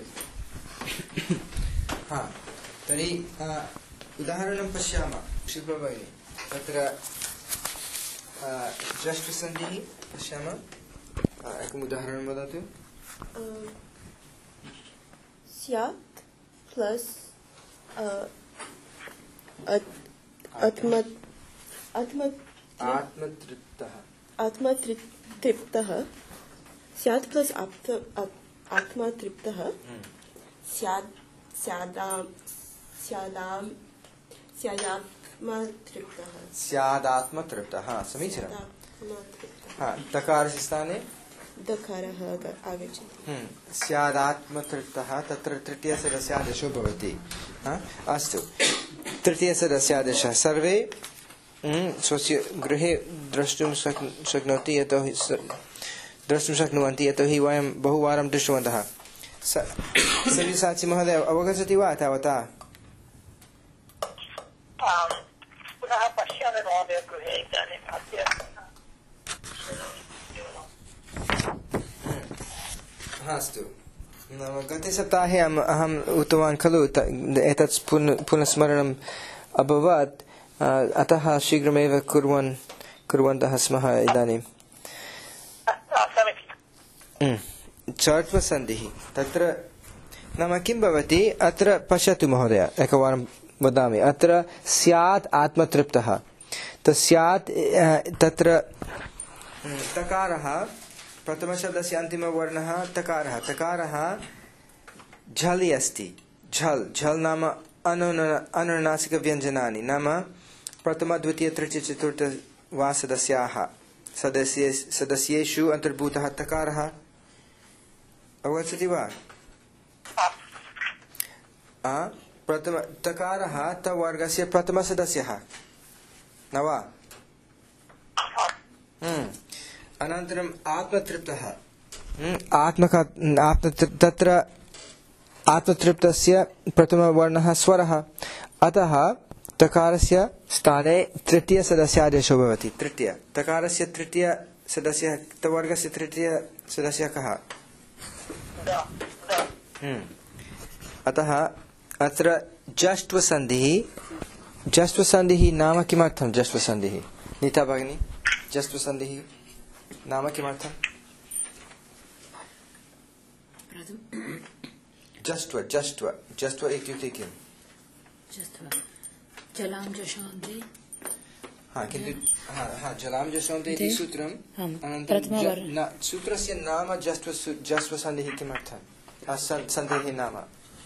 तर्हि उदाहरणं पश्यामः शिल्पभगिनी तत्र जष्टसन्धिः पश्यामः एकम् उदाहरणं वदतु स्यात् प्लस् आत्मतृप्तः स्यात् प्लस् आत्मतृप्तः स्यादात्मतृप्तः समीचीनं तकारस्य स्थाने दकारः आगच्छति स्यादात्मतृप्तः तत्र तृतीयसदस्यादेशो भवति अस्तु तृतीयसदस्यादेशः सर्वे स्वस्य गृहे द्रष्टुं शक्नुवन्ति यतोहि वयं बहुवारं दृष्टवन्तः सव्यसाची महोदय अवगच्छति वा तावता पुनः पश्यामि महोदय गृहे इदानीम् अद्य अस्तु नाम गते सप्ताहे अहम् उक्तवान् खलु एतत् पुनः स्मरणम् अभवत् अतः शीघ्रमेव कुर्वन्तः स्मः इदानीं चर्त्वसन्धिः तत्र नाम किं भवति अत्र पश्यतु महोदय एकवारं वदामि अत्र स्यात् आत्मतृप्तः स्यात् तत्र तकारः प्रथमशब्दस्य अन्तिमवर्णः तकारः झलि अस्ति झल् नाम अनुनासिकव्यञ्जनानि नाम प्रथम द्वितीय तृतीय चतुर्थ वा सदस्येषु अन्तर्भूतः तकारः अवगच्छति वा? प्रथम तकारः तवर्गस्य प्रथमसदस्यः न वा? अनन्तरम् आत्मतृप्तः तत्र आत्मतृप्तस्य प्रथमवर्णः स्वरः, अतः तकारस्य स्थाने तृतीयसदस्यादेशो भवति। तकारस्य तृतीयसदस्यः तवर्गस्य तृतीयसदस्यः कः? अतः अत्र जष्ट्वसन्धिः नाम किमर्थं? जष्ट्वसन्धिः नीता भगिनी, जष्ट्वसन्धिः नाम किमर्थं? जष्ट्व इत्युक्ते किम्? जलां जशोन्ति। किन्तु जलां जशोन्ति इति सूत्रम्। सूत्रस्य नाम जष्ट्वसन्धिः किमर्थं? सन्धिः नाम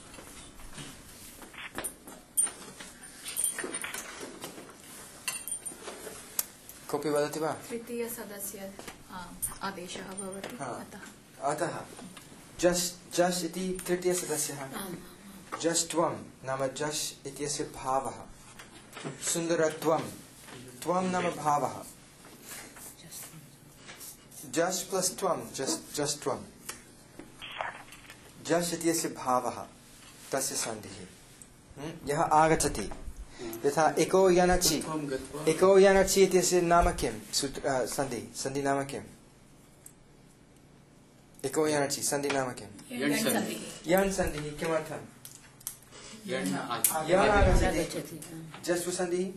कोऽपि वदति वा? तृतीयसदस्य आदेशः भवति अतः जस् इति तृतीयसदस्यः। जष्ट्वं नाम जस् इत्यस्य भावः, सुन्दरत्वं, त्वं नाम भावः। जस् प्लस् त्वं जष्ट्वं, जस् इत्यस्य भावः, तस्य सन्धिः यः आगच्छति। यथा एको यानचि इत्यस्य नाम किं? सन्धि नाम किम्? एको यानचि सन्धि नाम किम्? यण् सन्धिः। किमर्थं? यण् आगच्छति। जस्व सन्धिः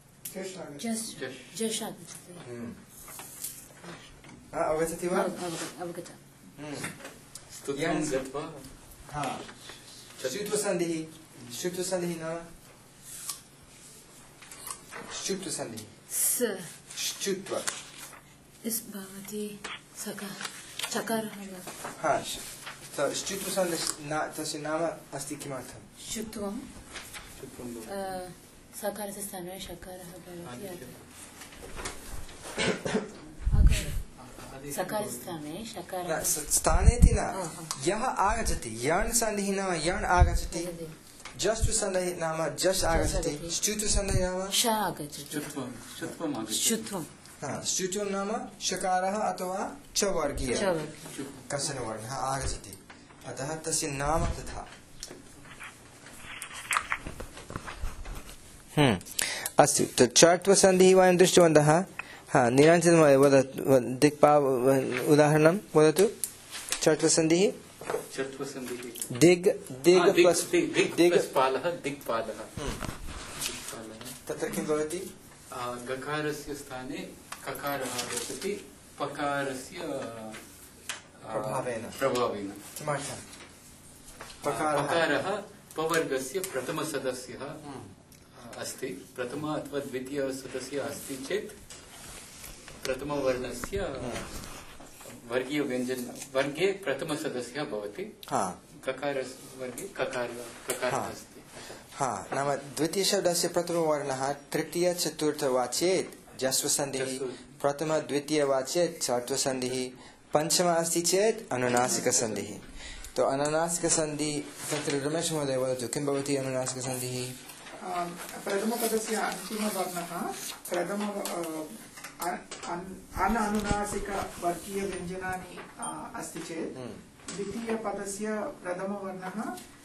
अवगच्छति वा? शुत्वसन्धिः नाम शुत्वसन्धिः शुत्व इस् भवति चकारः। तस्य नाम अस्ति किमर्थं? शुत्वं सकारस्य स्थाने शकारः भवति। सकारस्थाने शकारः स्थाने इति न, यः आगच्छति। यण् सन्धिः नाम यण् आगच्छति। जष्ट्व सन्धिः नाम जस् आगच्छति। श्चुत्व सन्धिः नाम श आगच्छति। श्चुत्वं नाम शकारः अथवा च वर्गीय कश्चन वर्णः आगच्छति, अतः तस्य नाम तथा। अस्तु, चट्वसन्धिः वयं दृष्टवन्तः। निरञ्जन उदाहरणं वदतु। चट्वसन्धिः दिग्पालः। तत्र किं भवति? गकारस्य स्थाने ककारः आगच्छति पकारस्य प्रभावेन। किमर्थं? पकारः पवर्गस्य प्रथमसदस्यः अस्ति। प्रथम अथवा द्वितीयसदस्यः अस्ति चेत् प्रथमवर्णस्य वर्गे प्रथमसदस्यः भवति। ककारवर्गे ककारः अस्ति। नाम द्वितीयशब्दस्य प्रथमवर्णः तृतीय चतुर्थ वा चेत् जस्वसन्धिः, प्रथम द्वितीय वा चेत् चत्वसन्धिः, पञ्चम अस्ति चेत् अनुनासिकसन्धिः। तो अनुनासिकसन्धिः तत्र रमेश महोदय वदतु, किं भवति अनुनासिकसन्धिः? प्रथमपदस्य अन्तिमवर्णः अनुनासिकवर्गीयव्यञ्जनानि अस्ति चेत् द्वितीयपदस्य प्रथमवर्णः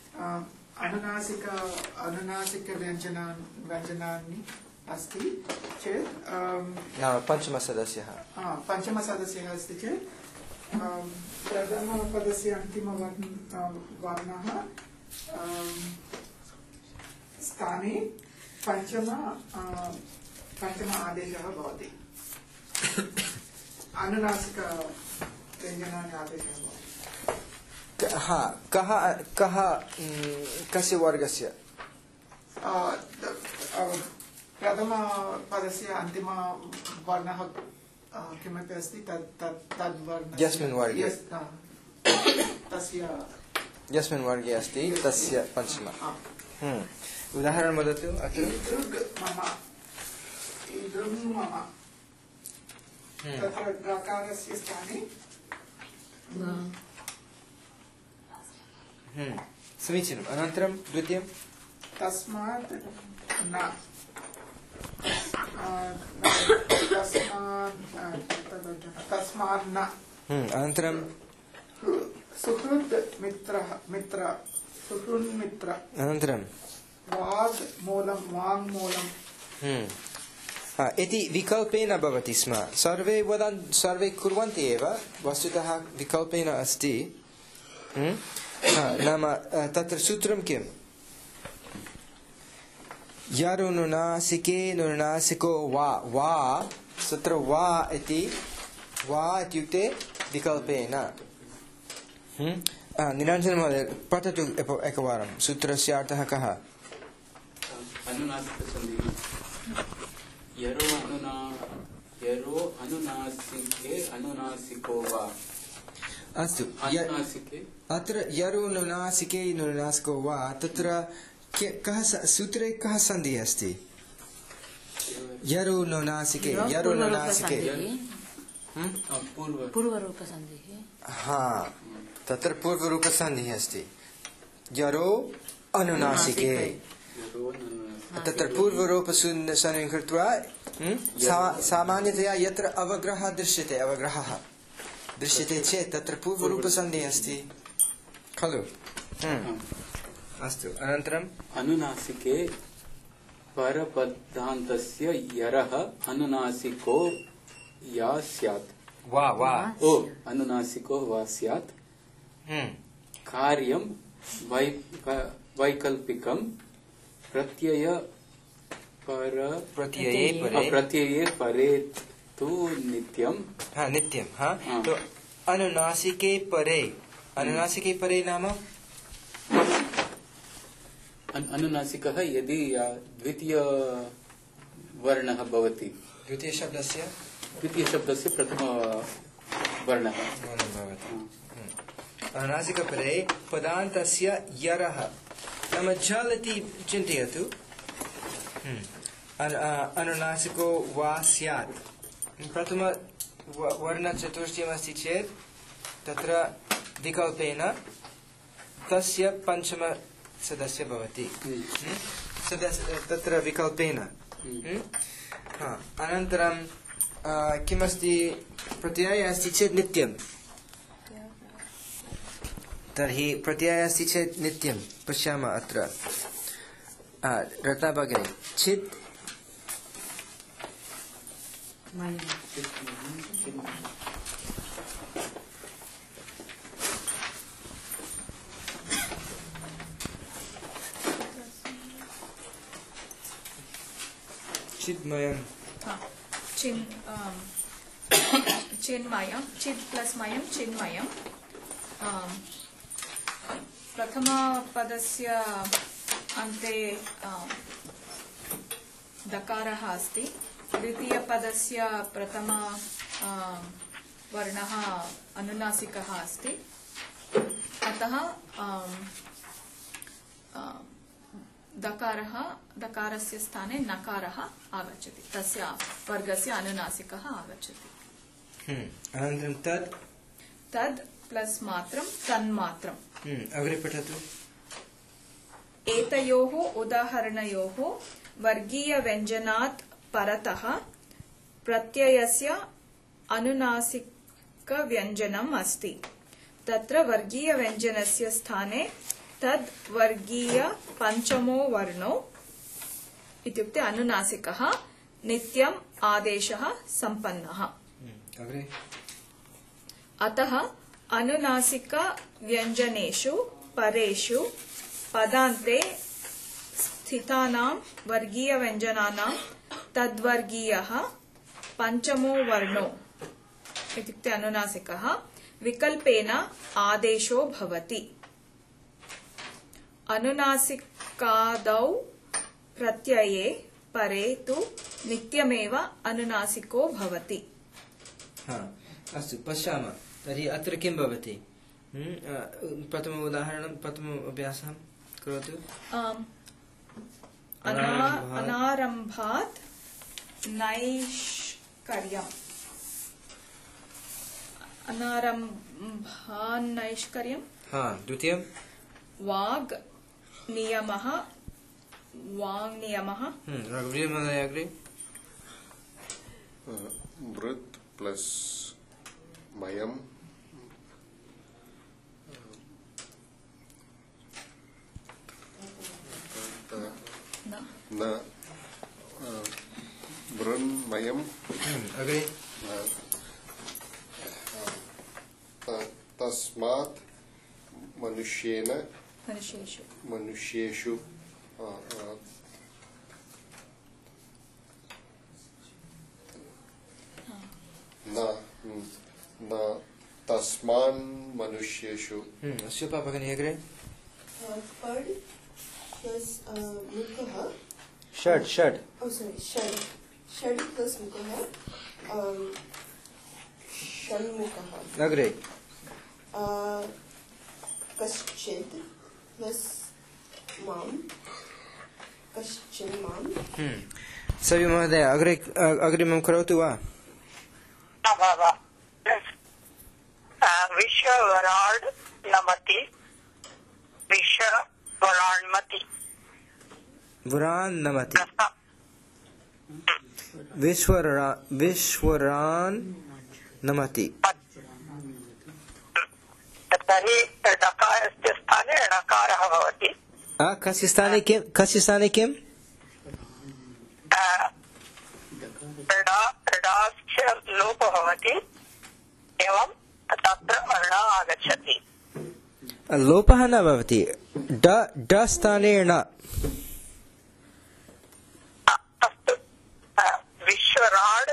अनुनासिकव्यञ्जनानि अस्ति चेत् पञ्चमसदस्यः अस्ति चेत् प्रथमपदस्य अन्तिमवर्णः स्थाने पञ्चम आदेशः भवति। अनुनासिकव्यञ्जनानि आदेशः भवति। कस्य वर्गस्य? प्रथमपदस्य अन्तिमवर्णः किमपि अस्ति तद्वर्णः यस्मिन् वर्गे यस्मिन् वर्गे अस्ति तस्य पञ्चम। उदाहरणं वदतु। तत्र गकारस्य स्थाने समीचीनम् अनन्तरं द्वितीयं तस्मात् न तस्मात् न अनन्तरं सुहृद् मित्र सुहृन्मित्र अनन्तरं वाङ्मूलं इति विकल्पेन भवति स्म सर्वे कुर्वन्ति एव वस्तुतः विकल्पेन अस्ति नाम तत्र सूत्रं किम् यरुनुनासिके नुनासिको वा तत्र वा इत्युक्ते विकल्पेन निरञ्जन महोदय पठतु एकवारं सूत्रस्य अर्थः कः अनुनासिकसन्धिः यरो अनुनासिके अनुनासिको वा अस्तु अनुनासिके अत्र यरुनुनासिके नुनासिको वा तत्र कः सूत्रे कः सन्धिः अस्ति यरुनुनासिके पूर्वरूपसन्धिः तत्र पूर्वरूपसन्धिः अस्ति यरो अनुनासिके तत्र पूर्वरूपसन्धिं कृत्वा सामान्यतया यत्र अवग्रहः दृश्यते चेत् तत्र पूर्वरूपसन्धिः अस्ति खलु अस्तु अनन्तरम् अनुनासिके परपदान्तस्य यरः अनुनासिको या स्यात् वा अनुनासिको वा स्यात् कार्यं वैकल्पिकं प्रत्यये परे तु नित्यं तो अनुनासिके परे नाम अनुनासिकः यदि द्वितीय वर्णः भवति द्वितीयशब्दस्य प्रथम वर्णः भवति अनुनासिकपरे पदान्तस्य यरः नाम झल् इति चिन्तयतु अनुनासिको वा स्यात् प्रथम वर्णचतुष्टयमस्ति चेत् तत्र विकल्पेन तस्य पञ्चम सदस्य भवति तत्र विकल्पेन अनन्तरं किमस्ति प्रत्ययः अस्ति चेत् नित्यं तर्हि प्रत्ययः अस्ति चेत् नित्यं पश्यामः अत्र रत्ना भगिनी चित् चिन्मयं चिन्मयं चित् प्लस् मयं चिन्मयं प्रथमपदस्य अन्ते दकारः अस्ति द्वितीयपदस्य प्रथम वर्णः अनुनासिकः अस्ति अतः दकारस्य स्थाने नकारः आगच्छति तस्य वर्गस्य अनुनासिकः आगच्छति अनन्तरं तद् प्लस् मात्रं तन्मात्रम् अग्रे पठतु एतयोः उदाहरणयोः वर्गीयव्यञ्जनात् परतः प्रत्ययस्य अनुनासिकव्यञ्जनम् अस्ति तत्र वर्गीयव्यञ्जनस्य स्थाने तद् वर्गीय पञ्चमो वर्णो इत्युक्ते अनुनासिकः नित्यम् आदेशः सम्पन्नः अतः अनुनासिक व्यञ्जनेषु परेषु पदान्ते स्थितानां वर्गीय व्यञ्जनानां तद्वर्गीयः पञ्चमो वर्णो इत्युक्ते अनुनासिकः विकल्पेन आदेशो भवति अनुनासिकादौ प्रत्यये परे तु नित्यमेव अनुनासिको भवति अस्तु पश्यामः तर्हि अत्र किं भवति प्रथम उदाहरणं प्रथम अभ्यासः करोतु अनारम्भात् नैष्कर्यम् द्वितीयं वाग् नियमः वाङ्नियमः रघुवीर महोदय अग्रे वृत् प्लस मयम न वृन्मयम अग्रे तस्मात् मनुष्येन मनुष्येषु मनुष्येषु न तस्मान् मनुष्येषु शिल्पा भगिनी अग्रे पड प्लस मुखः षड् षड् षड प्लस मुखः षण्मुखः अग्रे कश्चित् प्लस मां कश्चिन् मां सवि महोदय अग्रे अग्रिमं करोतु वा विश्ववराड् नमति विश्ववराण्मति वरान् नमति विश्वरान् नमति तर्हि णकारस्य स्थाने णकारः भवति कस्य स्थाने किं ऋडास्य लोपो भवति एवं तत्र ण आगच्छति लोपः न भवति ड स्थाने ण अस्तु विश्वराड्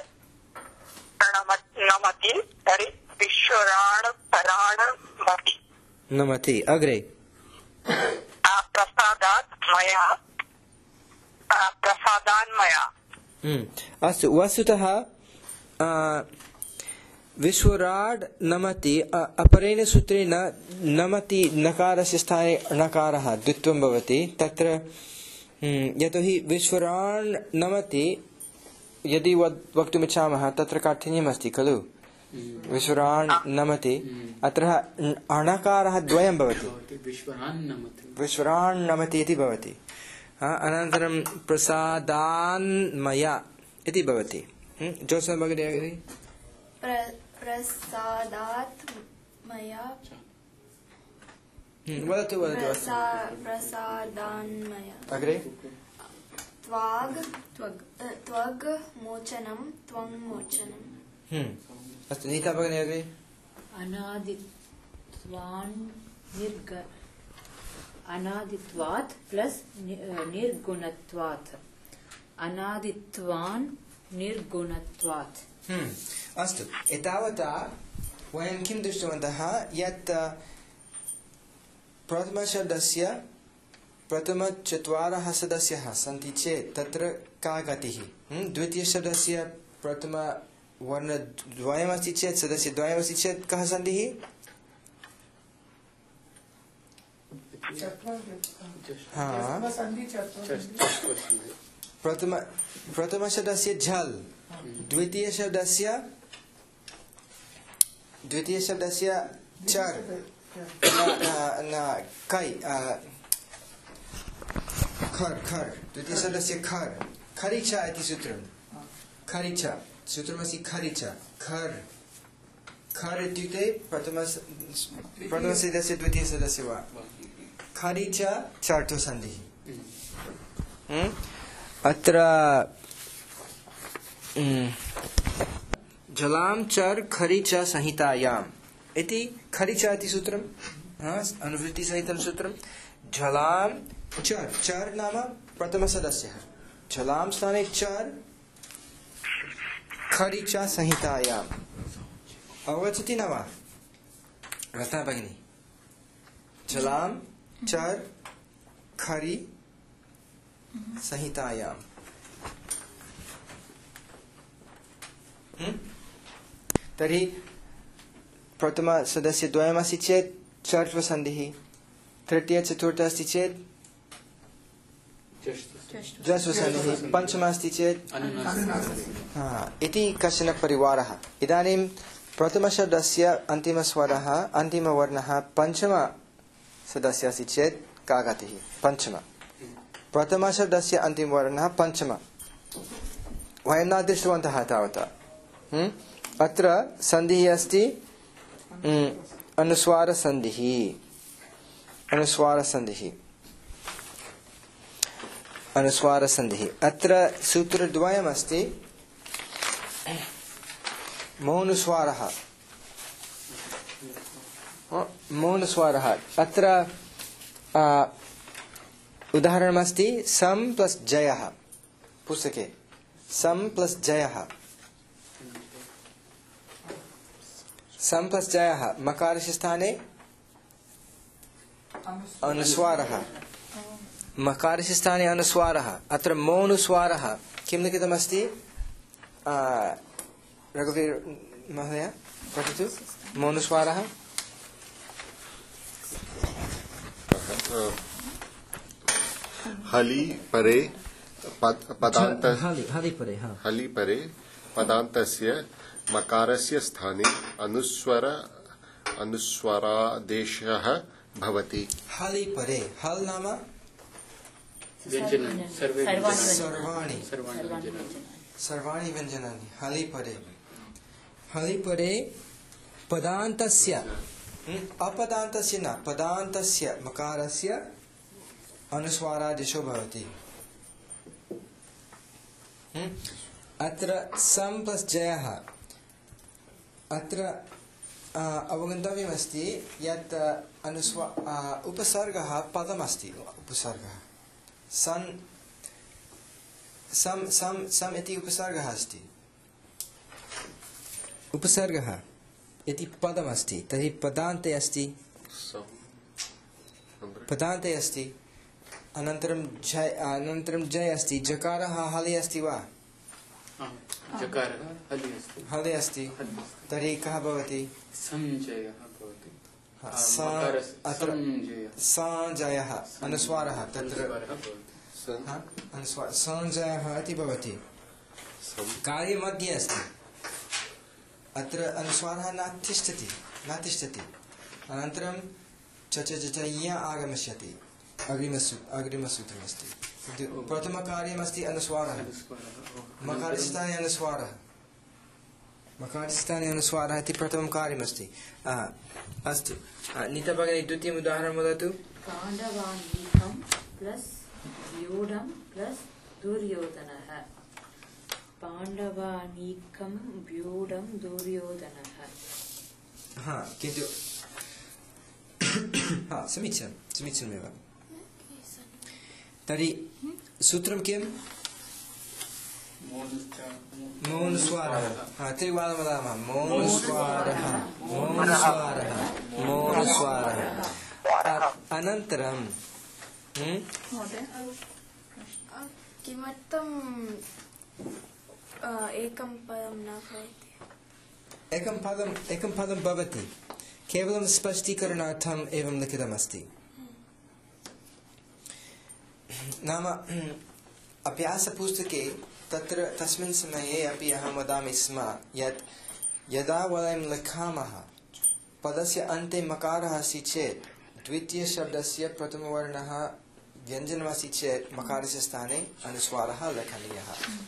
नमति तर्हि विश्वराड् राणमति नमति अग्रे प्रसादान्मया अस्तु वस्तुतः विश्वराड् नमति अपरेण सूत्रेण नमति नकारस्य स्थाने णकारः द्वित्वं भवति तत्र यतोहि विश्वरान् नमति यदि वक्तुमिच्छामः तत्र काठिन्यमस्ति खलु विश्वरान् नमति अत्र अणकारः द्वयं भवति विश्वरान् नमति इति भवति अनन्तरं प्रसादान्मया इति भवति जोत्स्ना भगिनी प्रसादात् मया वदतु प्रसादान्मया अग्रे त्वग् मोचनं त्वं मोचनम् अस्तु नीता भगिनी अग्रे अनादित्वात् प्लस निर्गुणत्वात् अनादित्वान् निर्गुणत्वात् अस्तु एतावता वयं किं दृष्टवन्तः यत् प्रथमशब्दस्य प्रथमचत्वारः सदस्याः सन्ति चेत् तत्र का गतिः द्वितीयशब्दस्य प्रथमवर्णद्वयमस्ति चेत् सदस्यद्वयमस्ति चेत् कः सन्धिः प्रथमशब्दस्य झल् द्वितीयशब्दस्य चर् कै खर् खर् द्वितीयशब्दस्य खर् खरिचा इति सूत्रं खरिचा सूत्रमस्ति खरिचा खर् खर् इत्युक्ते प्रथमसदस्य द्वितीयसदस्य वा खरिचा चार्थसन्धिः अत्र जलां चर् खरिचा संहितायाम् इति खरिचा इति सूत्रम् अनुवृत्तिसहितं सूत्रं जलां चर् चर् नाम प्रथमसदस्यः जलां स्थाने चर् खरिचा संहितायाम् अवगच्छति न वा रत्ना भगिनी जलां चर् खरि संहितायाम् तर्हि प्रथमसदस्यद्वयमस्ति चेत् चर्त्वसन्धिः तृतीयचतुर्थ अस्ति चेत् जस्वसन्धिः पञ्चम अस्ति चेत् इति कश्चन परिवारः इदानीं प्रथमशब्दस्य अन्तिमस्वरः अन्तिमवर्णः पञ्चम शब्दस्य अस्ति चेत् का गतिः पञ्चम प्रथमशब्दस्य अन्तिमवर्णः पञ्चम वयं न दृष्टवन्तः तावता अत्र सन्धिः अस्ति अनुस्वारसन्धिः अनुस्वारसन्धिः अत्र सूत्रद्वयमस्ति मौनुस्वारः अत्र उदाहरणमस्ति सम् प्लस् जयः पुस्तके सम् प्लस् जयः मकारस्य स्थाने अनुस्वारः मकारस्य स्थाने अनुस्वारः अत्र मौनुस्वारः किं लिखितमस्ति रघुवीर महोदय पठतु मौनुस्वारः हलि परे पदान्तस्य मकारस्य स्थाने अनुस्वरादेशः भवति हलि परे हल् नाम सर्वाणि व्यञ्जनानि हलि परे पदान्तस्य अपदान्तस्य न पदान्तस्य मकारस्य अनुस्वारादेशो भवति अत्र सम् प्लस् जयः अत्र अवगन्तव्यमस्ति यत् उपसर्गः पदमस्ति उपसर्गः सम् इति उपसर्गः अस्ति उपसर्गः इति पदमस्ति तर्हि पदान्ते अस्ति अनन्तरं जय अस्ति जकारः हलि अस्ति वा हलि अस्ति तर्हि कः भवति संजयः अनुस्वारः तत्र संजयः इति भवति कार्यमध्ये अस्ति अत्र अनुस्वारः न तिष्ठति अनन्तरं च आगमिष्यति अग्रिमसूत्रमस्ति प्रथमकार्यमस्ति अनुस्वारः मकारस्थाने अनुस्वारः इति प्रथमं कार्यमस्ति अस्तु नीता भगिनी द्वितीयम् उदाहरणं वदतु पाण्डवानीकं प्लस् व्यूढं प्लस् दुर्योधनः पाण्डवानीकं व्यूढं दुर्योधनः किन्तु समीचीनमेव तर्हि सूत्रं किम् मौनुस्वारः त्रिवारं वदामः मौनुस्वारः अनन्तरं किमर्थम् एकं पदं न भवति एकं पदं भवति केवलं स्पष्टीकरणार्थम् एवं लिखितमस्ति नाम अभ्यासपुस्तके तत्र तस्मिन् समये अपि अहं वदामि स्म यत् यदा वयं लिखामः पदस्य अन्ते मकारः अस्ति चेत् द्वितीयशब्दस्य प्रथमवर्णः व्यञ्जनमस्ति चेत् मकारस्य स्थाने अनुस्वारः लेखनीयः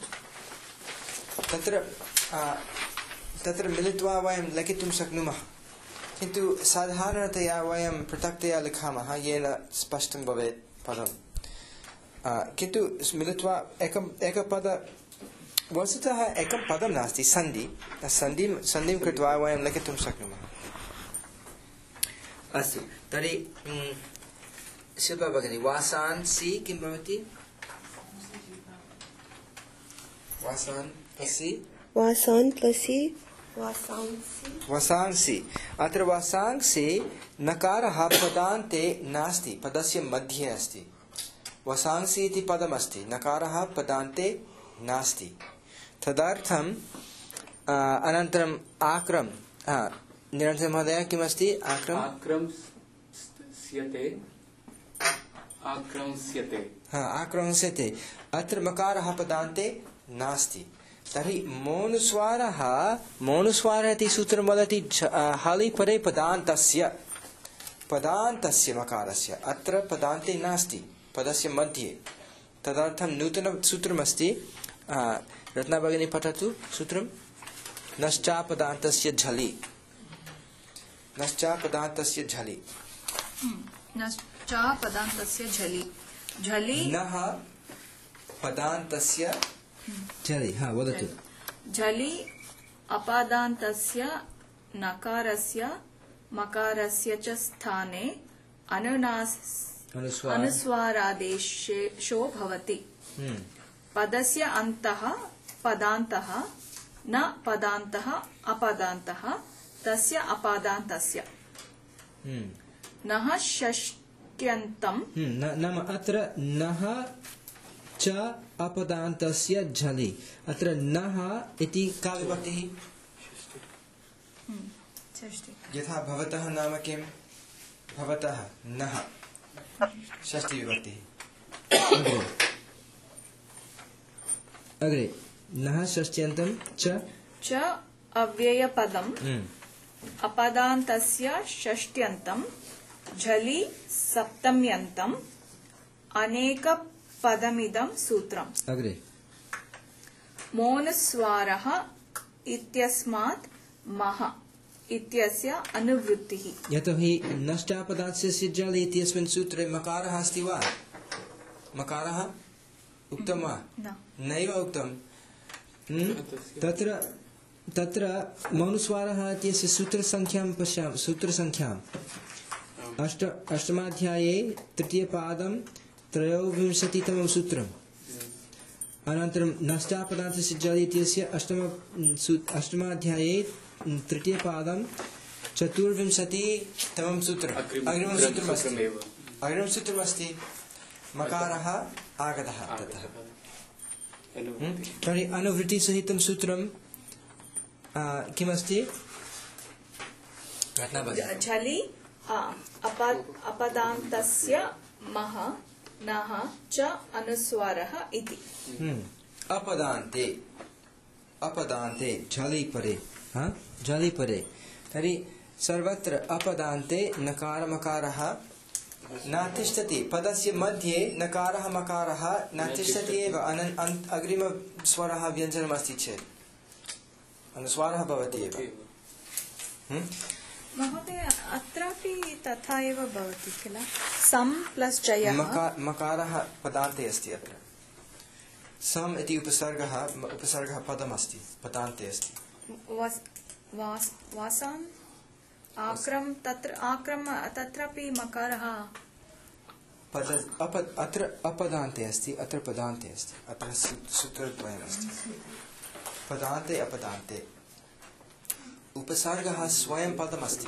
तत्र मिलित्वा वयं लिखितुं शक्नुमः किन्तु साधारणतया वयं पृथक्तया लिखामः येन स्पष्टं भवेत् पदम् किन्तु मिलित्वा एकपद वस्तुतः एकं पदं नास्ति सन्धिं कृत्वा वयं लिखितुं शक्नुमः अस्तु तर्हि शिल्पा भगिनी वासांसि किं भवति वासांसि अत्र वासांसि नकारः पदान्ते नास्ति पदस्य मध्ये अस्ति वसांसि इति पदमस्ति नकारः पदान्ते नास्ति तदर्थम् अनन्तरम् आक्रम निरञ्जन महोदय किमस्ति आक्रंस्यते अत्र मकारः पदान्ते नास्ति तर्हि मौनुस्वारः इति सूत्रं वदति हलि परे पदान्तस्य पदान्तस्य मकारस्य अत्र पदान्ते नास्ति पदस्य मध्ये तदर्थं नूतनं सूत्रमस्ति रत्ना भगिनी पठतु सूत्रं नश्चापदान्तस्य झलि नश्चापदान्तस्य झलि नश्चापदान्तस्य झलि झलि नः पदान्तस्य झलि हा वदतु झलि अपादान्तस्य नकारस्य मकारस्य च स्थाने अनुस्वारादेशो भवति पदस्य अन्तः पदान्तः न पदान्तः अपदान्तः तस्य अपादान्तस्य नः षष्ट्यन्तं नाम अत्र नः च अपदान्तस्य झलि अत्र नः इति का विभक्तिः यथा भवतः नाम किं भवतः नः षष्ठी विभक्तिः अग्रे नः षष्ट्यन्तं च अव्ययपदम् अपदान्तस्य षष्ट्यन्तं झलि सप्तम्यन्तम् अनेकपदमिदं सूत्रम् अग्रे मोनस्वारः इत्यस्मात् मः इत्यस्य अनुवृत्तिः यतोहि नष्टापदान्तस्य झलि इत्यस्मिन् सूत्रे मकारः अस्ति वा मकारः उक्तं वा नैव उक्तं तत्र मौनस्वारः इत्यस्य सूत्रसङ्ख्यां पश्यामः सूत्रसङ्ख्याम् अष्टमाध्याये तृतीयपादं 23तमं सूत्रम् अनन्तरं नष्टापदान्तस्य झलि इत्यस्य अष्टमाध्याये तृतीयपादं 24तमं सूत्रम् अग्रिमं सूत्रमस्ति मकारः आगतः ततः तर्हि अनुवृत्तिसहितं सूत्रं किमस्ति झलि अपदान्तस्य मः नः च अनुस्वारः इति अपदान्ते झलि परे झलि परे तर्हि सर्वत्र अपदान्ते नकार मकारः न तिष्ठति पदस्य मध्ये नकारः मकारः न तिष्ठति एव अग्रिमस्वरः व्यञ्जनमस्ति चेत् अनुस्वारः भवति एव महोदय अत्रापि तथा एव भवति किल सम् प्लस् जयः मकारः पदान्ते अस्ति अत्र सम् इति उपसर्गः पदमस्ति पदान्ते अस्ति वासान् आक्रम तत्रापि मकारः अत्र अपदान्ते अस्ति अत्र पदान्ते अस्ति अत्र सूत्रद्वयमस्ति पदान्ते अपदान्ते उपसर्गः स्वयं पदमस्ति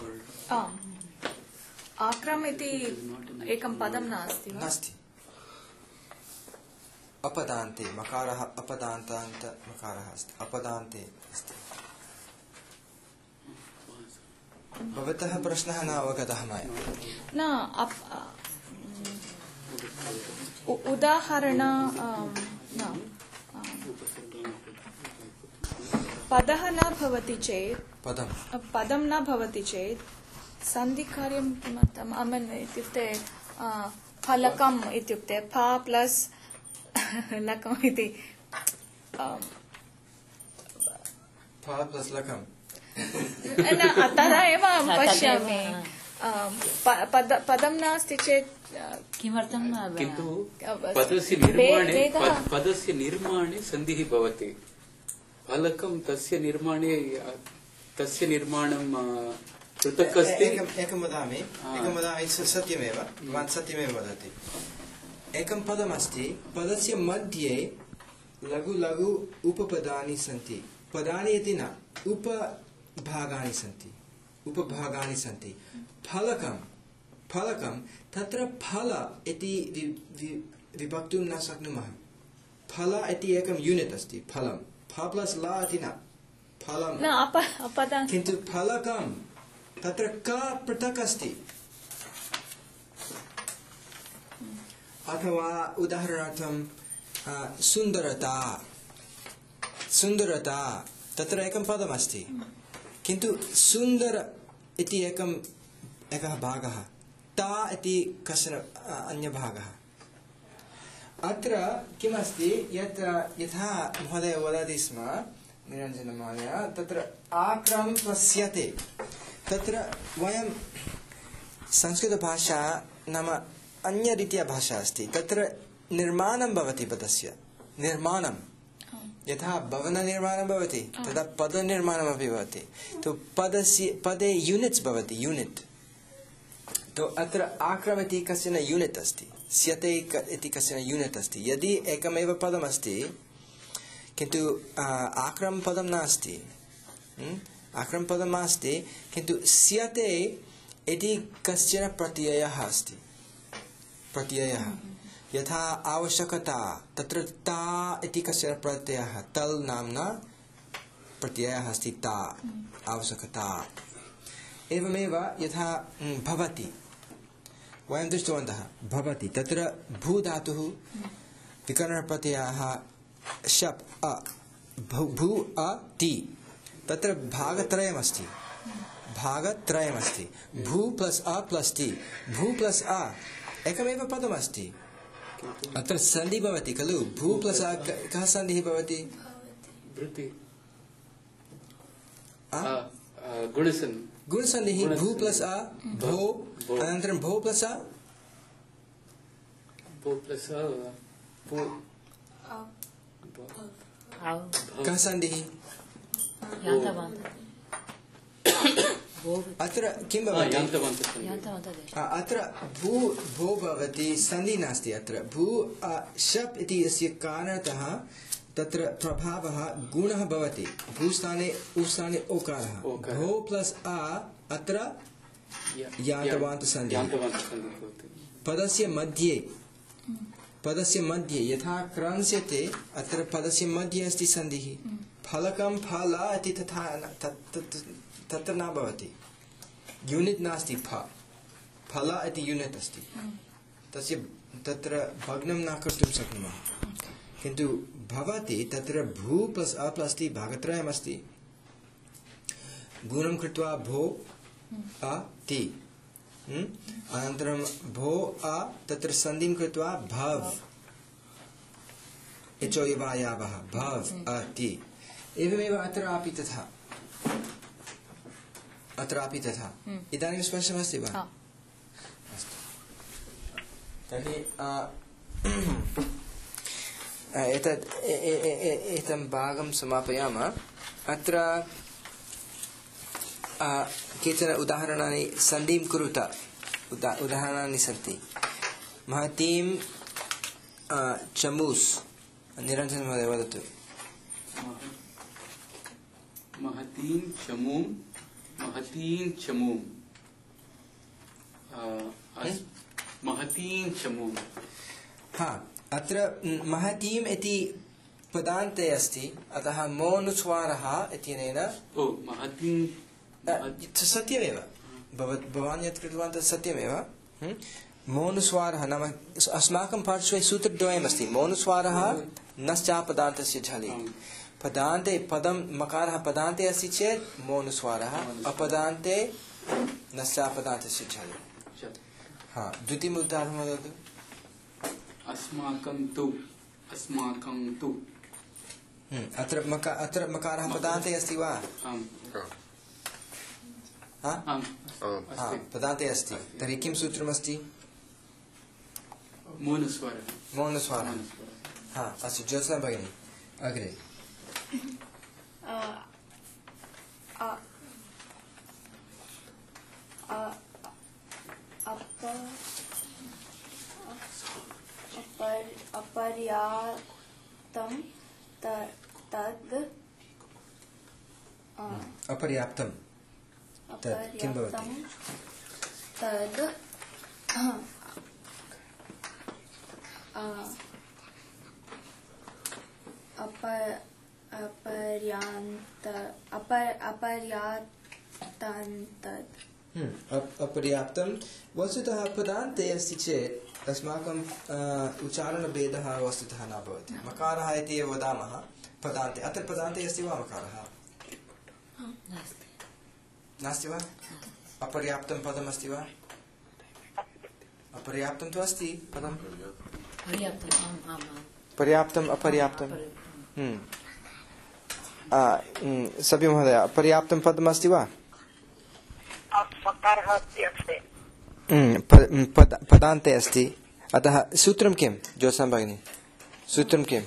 आक्रम इति एकं पदं नास्ति वा नास्ति अपदान्ते मकारः अपदान्तान्त मकारः अस्ति अपदान्ते अस्ति भवतः प्रश्नः न अवगतः मया न उदाहरण पदः न भवति चेत् पदं न भवति चेत् सन्धिकार्यं किमर्थम् इत्युक्ते फलकम् इत्युक्ते फ प्लस् लकम् इति फ प्लस् लकम् तदा एव पश्यामि पदं नास्ति चेत् किमर्थं किन्तु पदस्य निर्माणे सन्धिः भवति फलकं तस्य निर्माणं पृथक् अस्ति एकं वदामि सत्यमेव भवान् सत्यमेव वदति एकं पदमस्ति पदस्य मध्ये लघु लघु उपपदानि सन्ति पदानि इति न उपभागानि सन्ति फलकं तत्र फल इति विभक्तुं न शक्नुमः फल इति एकं यूनिट् अस्ति फलं फ प्लस् ला इति न फलं किन्तु फलकं तत्र क पृथक् अस्ति अथवा उदाहरणार्थं सुन्दरता तत्र एकं पदमस्ति किन्तु सुन्दर इति एकः भागः ता इति कश्चन अन्यभागः। अत्र किमस्ति यत् यथा महोदय वदति स्म निरञ्जनमहोदय तत्र आक्रम पश्यते तत्र वयं संस्कृतभाषा नाम अन्यरीत्या भाषा अस्ति तत्र निर्माणं भवति पदस्य निर्माणं यथा भवननिर्माणं भवति तथा पदनिर्माणमपि भवति तो पदे यूनिट्स् भवति यूनिट् तो अत्र आक्रम इति कश्चन यूनिट् अस्ति स्यते इति कश्चन यूनिट् अस्ति यदि एकमेव पदमस्ति किन्तु आक्रम पदं नास्ति आक्रम पदं नास्ति किन्तु स्यते इति कश्चन प्रत्ययः अस्ति प्रत्ययः यथा आवश्यकता तत्र ता इति कश्चन प्रत्ययः तल् नाम्ना प्रत्ययः अस्ति ता आवश्यकता एवमेव यथा भवति वयं दृष्टवन्तः भवति तत्र भू धातुः विकरणप्रत्ययः शप् अ भू अ ति तत्र भागत्रयमस्ति भू प्लस् अ प्लस् ति भू प्लस् अ एकमेव पदमस्ति अत्र सन्धि भवति खलु भू प्लस् अ कः सन्धिः भवति गुणसन्धिः भू प्लस् अ भो अनन्तरं भो प्लस् कः सन्धिः अत्र किं भवति अत्र भू भो भवति सन्धि नास्ति अत्र भू शप् इति अस्य कारणतः तत्र प्रभावः गुणः भवति भूस्थाने उस्थाने ओकारः भो प्लस् अ अत्र यान्तवान्तसन्धिः पदस्य मध्ये यथा क्रंस्यते अत्र पदस्य मध्ये अस्ति सन्धिः फलकं फल इति तथा तत्र न भवति यूनिट् नास्ति फल इति यूनिट् अस्ति तस्य तत्र भग्नं न कर्तुं शक्नुमः किन्तु भवति तत्र भू प्लस् अ प्लस् ति भागत्रयमस्ति गुणं कृत्वा भो अ ति अनन्तरं भो अ तत्र सन्धिं कृत्वा भव इचोयवायावः भव अ ति एवमेव अत्रापि तथा इदानीं स्पष्टमस्ति वा अस्तु तर्हि एतं भागं समापयामः अत्र केचन उदाहरणानि सन्धिं कुरुत उदाहरणानि सन्ति महतीं चमूस् निरञ्जन महोदय वदतु महतीं चमूं हा अत्र महतीम् इति पदान्ते अस्ति अतः मोनुस्वारः इत्यनेन सत्यमेव भवान् यत् कृतवान् तत् सत्यमेव मोनुस्वारः नाम अस्माकं पार्श्वे सूत्रद्वयमस्ति मोनुस्वारः नश्चापदान्तस्य झलि पदान्ते पदं मकारः पदान्ते अस्ति चेत् मोनुस्वारः अपदान्ते नश्चापदान्तस्य झलि हा द्वितीयम् उदाहरणं वदतु अस्माकं तु अत्र मकारः पदान्ते अस्ति वा पदान्ते अस्ति तर्हि किं सूत्रमस्ति मोनुस्वारः हा अस्तु ज्योत्स्ना भगिनी अग्रे अपर्याप्तं तद् अपर्याप्तं किं भवति तद् अपर्याप्तं वस्तुतः पदान्ते अस्ति चेत् अस्माकं उच्चारणभेदः वस्तुतः न भवति मकारः इति एव वदामः पदान्ते अत्र पदान्ते अस्ति वा मकारः नास्ति वा अपर्याप्तं पदमस्ति वा अपर्याप्तं तु अस्ति पदं पर्याप्तम् आम् आम् आम् पर्याप्तम् अपर्याप्तं सभि महोदय पर्याप्तं पदमस्ति वा पदान्ते अस्ति अतः सूत्रं किं ज्योत्स्ना भगिनी सूत्रं किं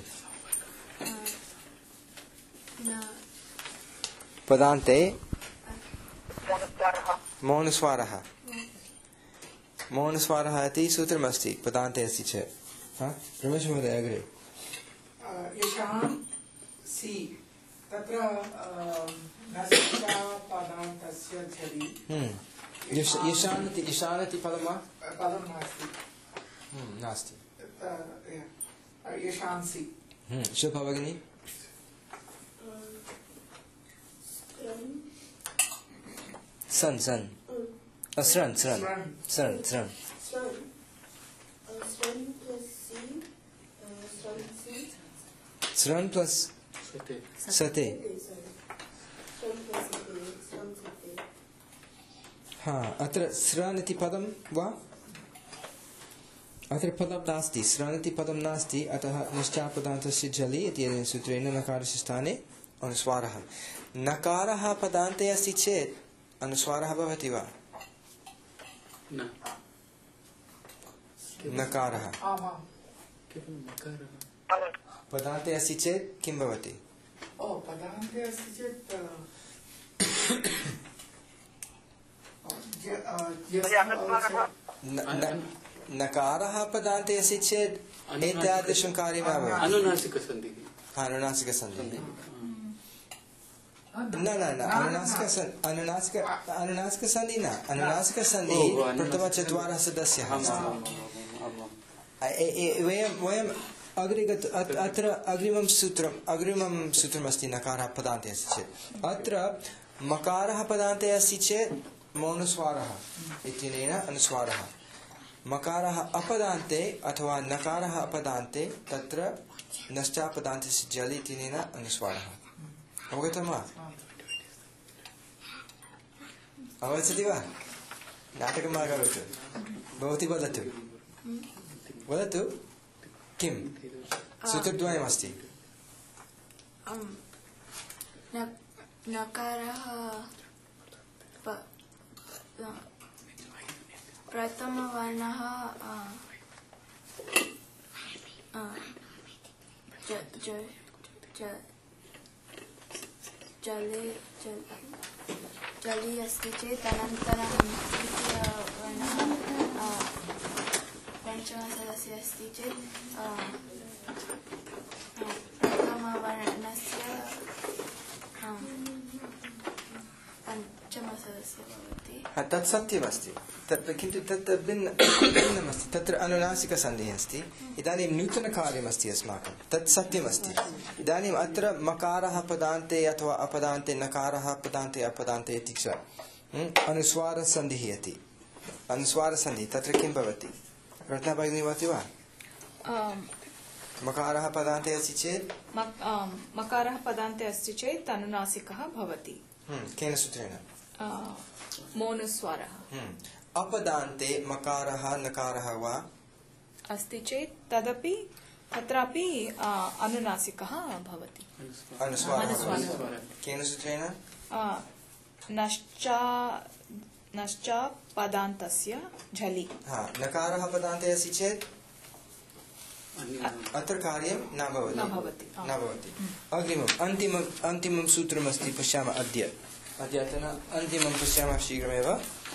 पदान्ते मौनस्वारः मौनस्वारः इति सूत्रमस्ति पदान्ते अस्ति चेत् रमेश महोदय अग्रे यशान् सि तत्र नष्टापदान्तस्य झलि यशानति पदं वा पदं नास्ति नास्ति यशांसि शिल्पा भगिनी सन स्रन प्लस सते अत्र स्रन इति पदं वा अत्र पदं नास्ति स्रन इति पदं नास्ति अतः निश्चापदान्तस्य झलि इत्यनेन सूत्रेण नकारस्य स्थाने अनुस्वारः नकारः पदान्ते अस्ति चेत् अनुस्वारः भवति वा नकारः पदान्ते अस्ति चेत् किं भवति पदान्ते अस्ति चेत् नकारः पदान्ते अस्ति चेत् एतादृशं कार्यं न भवति अनुनासिकसन्धिः अनुनासिकसन्धिः न अनुनासिकसन्धिः प्रथमचत्वारः सदस्यः वयम् अत्र अग्रिमं सूत्रमस्ति नकारः पदान्ते अस्ति चेत् अत्र मकारः पदान्ते अस्ति चेत् मौनस्वारः इत्यनेन अनुस्वारः मकारः अपदान्ते अथवा नकारः अपदान्ते तत्र नश्चापदान्तस्य जलि इत्यनेन अनुस्वारः अवगतं वा अवगच्छति वा नाटकं मा करोतु भवती वदतु किं सूत्रद्वयमस्ति नकारः प्रथमवर्णः जलि अस्ति चेत् अनन्तरं द्वितीयवर्णः पञ्चमसदस्य अस्ति चेत् प्रथमवर्णस्य पञ्चमसदस्य भवति तत् सत्यमस्ति किन्तु तत् भिन्नमस्ति तत्र अनुनासिकसन्धिः अस्ति इदानीं नूतनकार्यमस्ति अस्माकं तत् सत्यमस्ति इदानीम् अत्र मकारः पदान्ते अथवा अपदान्ते नकारः पदान्ते अपदान्ते इति च अनुस्वारसन्धिः इति अनुस्वारसन्धिः तत्र किं भवति रत्ना भगिनी वदति वा मकारः पदान्ते अस्ति चेत् मकारः पदान्ते अस्ति चेत् अनुनासिकः भवति केन सूत्रेण मौनस्वारः अपदान्ते मकारः नकारः वा अस्ति चेत् तदपि तत्रापि अनुनासिकः भवति अनुस्वारः केन सूत्रेण नश्चापदान्तस्य झलि नकारः पदान्ते अस्ति चेत् अत्र कार्यं न भवति अन्तिमं सूत्रमस्ति पश्यामः अद्यतन अन्तिमं पश्यामः शीघ्रमेव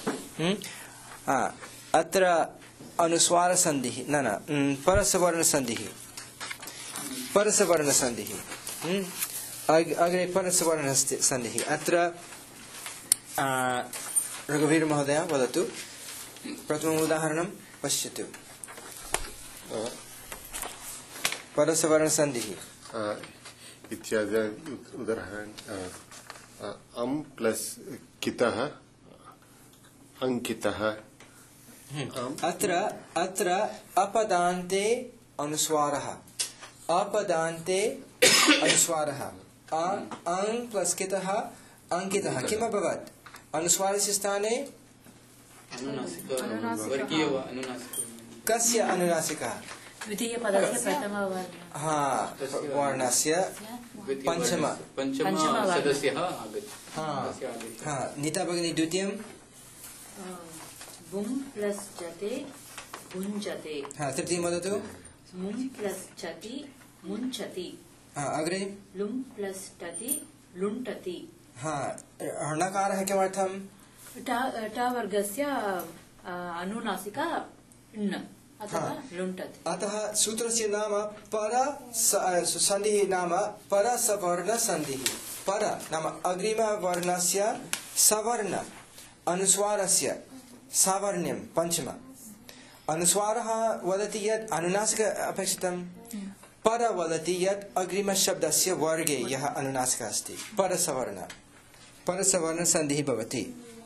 अत्र अनुस्वारसन्धिः परसवर्णसन्धिः अग्रे परसवर्णसन्धिः अत्र रघुवीर महोदय वदतु प्रथमम् उदाहरणं पश्यतु परसवर्णसन्धिः इत्यादि उदाहरणं अं प्लस कितः अंकितः अत्र अपदान्ते अनुस्वारः अं प्लस कितः अंकितः किम् अभवत् अनुस्वारस्य स्थाने वर्गीय वा अनुनासिक कस्य अनुनासिकः द्वितीयपदस्य प्रथमवर्णः वर्णस्य पंचम सदस्यः आगच्छति। नीता भगिनी द्वितीयं बुं प्लस् जते भुञ्जते। तृतीयं वदतु मुं प्लस् चति मुञ्चति। अग्रे लुं प्लस् टति लुण्टति। णकारः किमर्थं टा वर्गस्य अनुनासिका ण अतः लुण्टति। अतः सूत्रस्य नाम पर सन्धिः नाम परसवर्ण सन्धिः। पर नाम अग्रिमवर्णस्य सवर्ण अनुस्वारस्य सावर्ण्यं पंचम अनुस्वारः वदति यत् अनुनासिक अपेक्षितं पर वदति यत् अग्रिमशब्दस्य वर्गे यः अनुनासिकः अस्ति परसवर्ण सन्धिः भवति।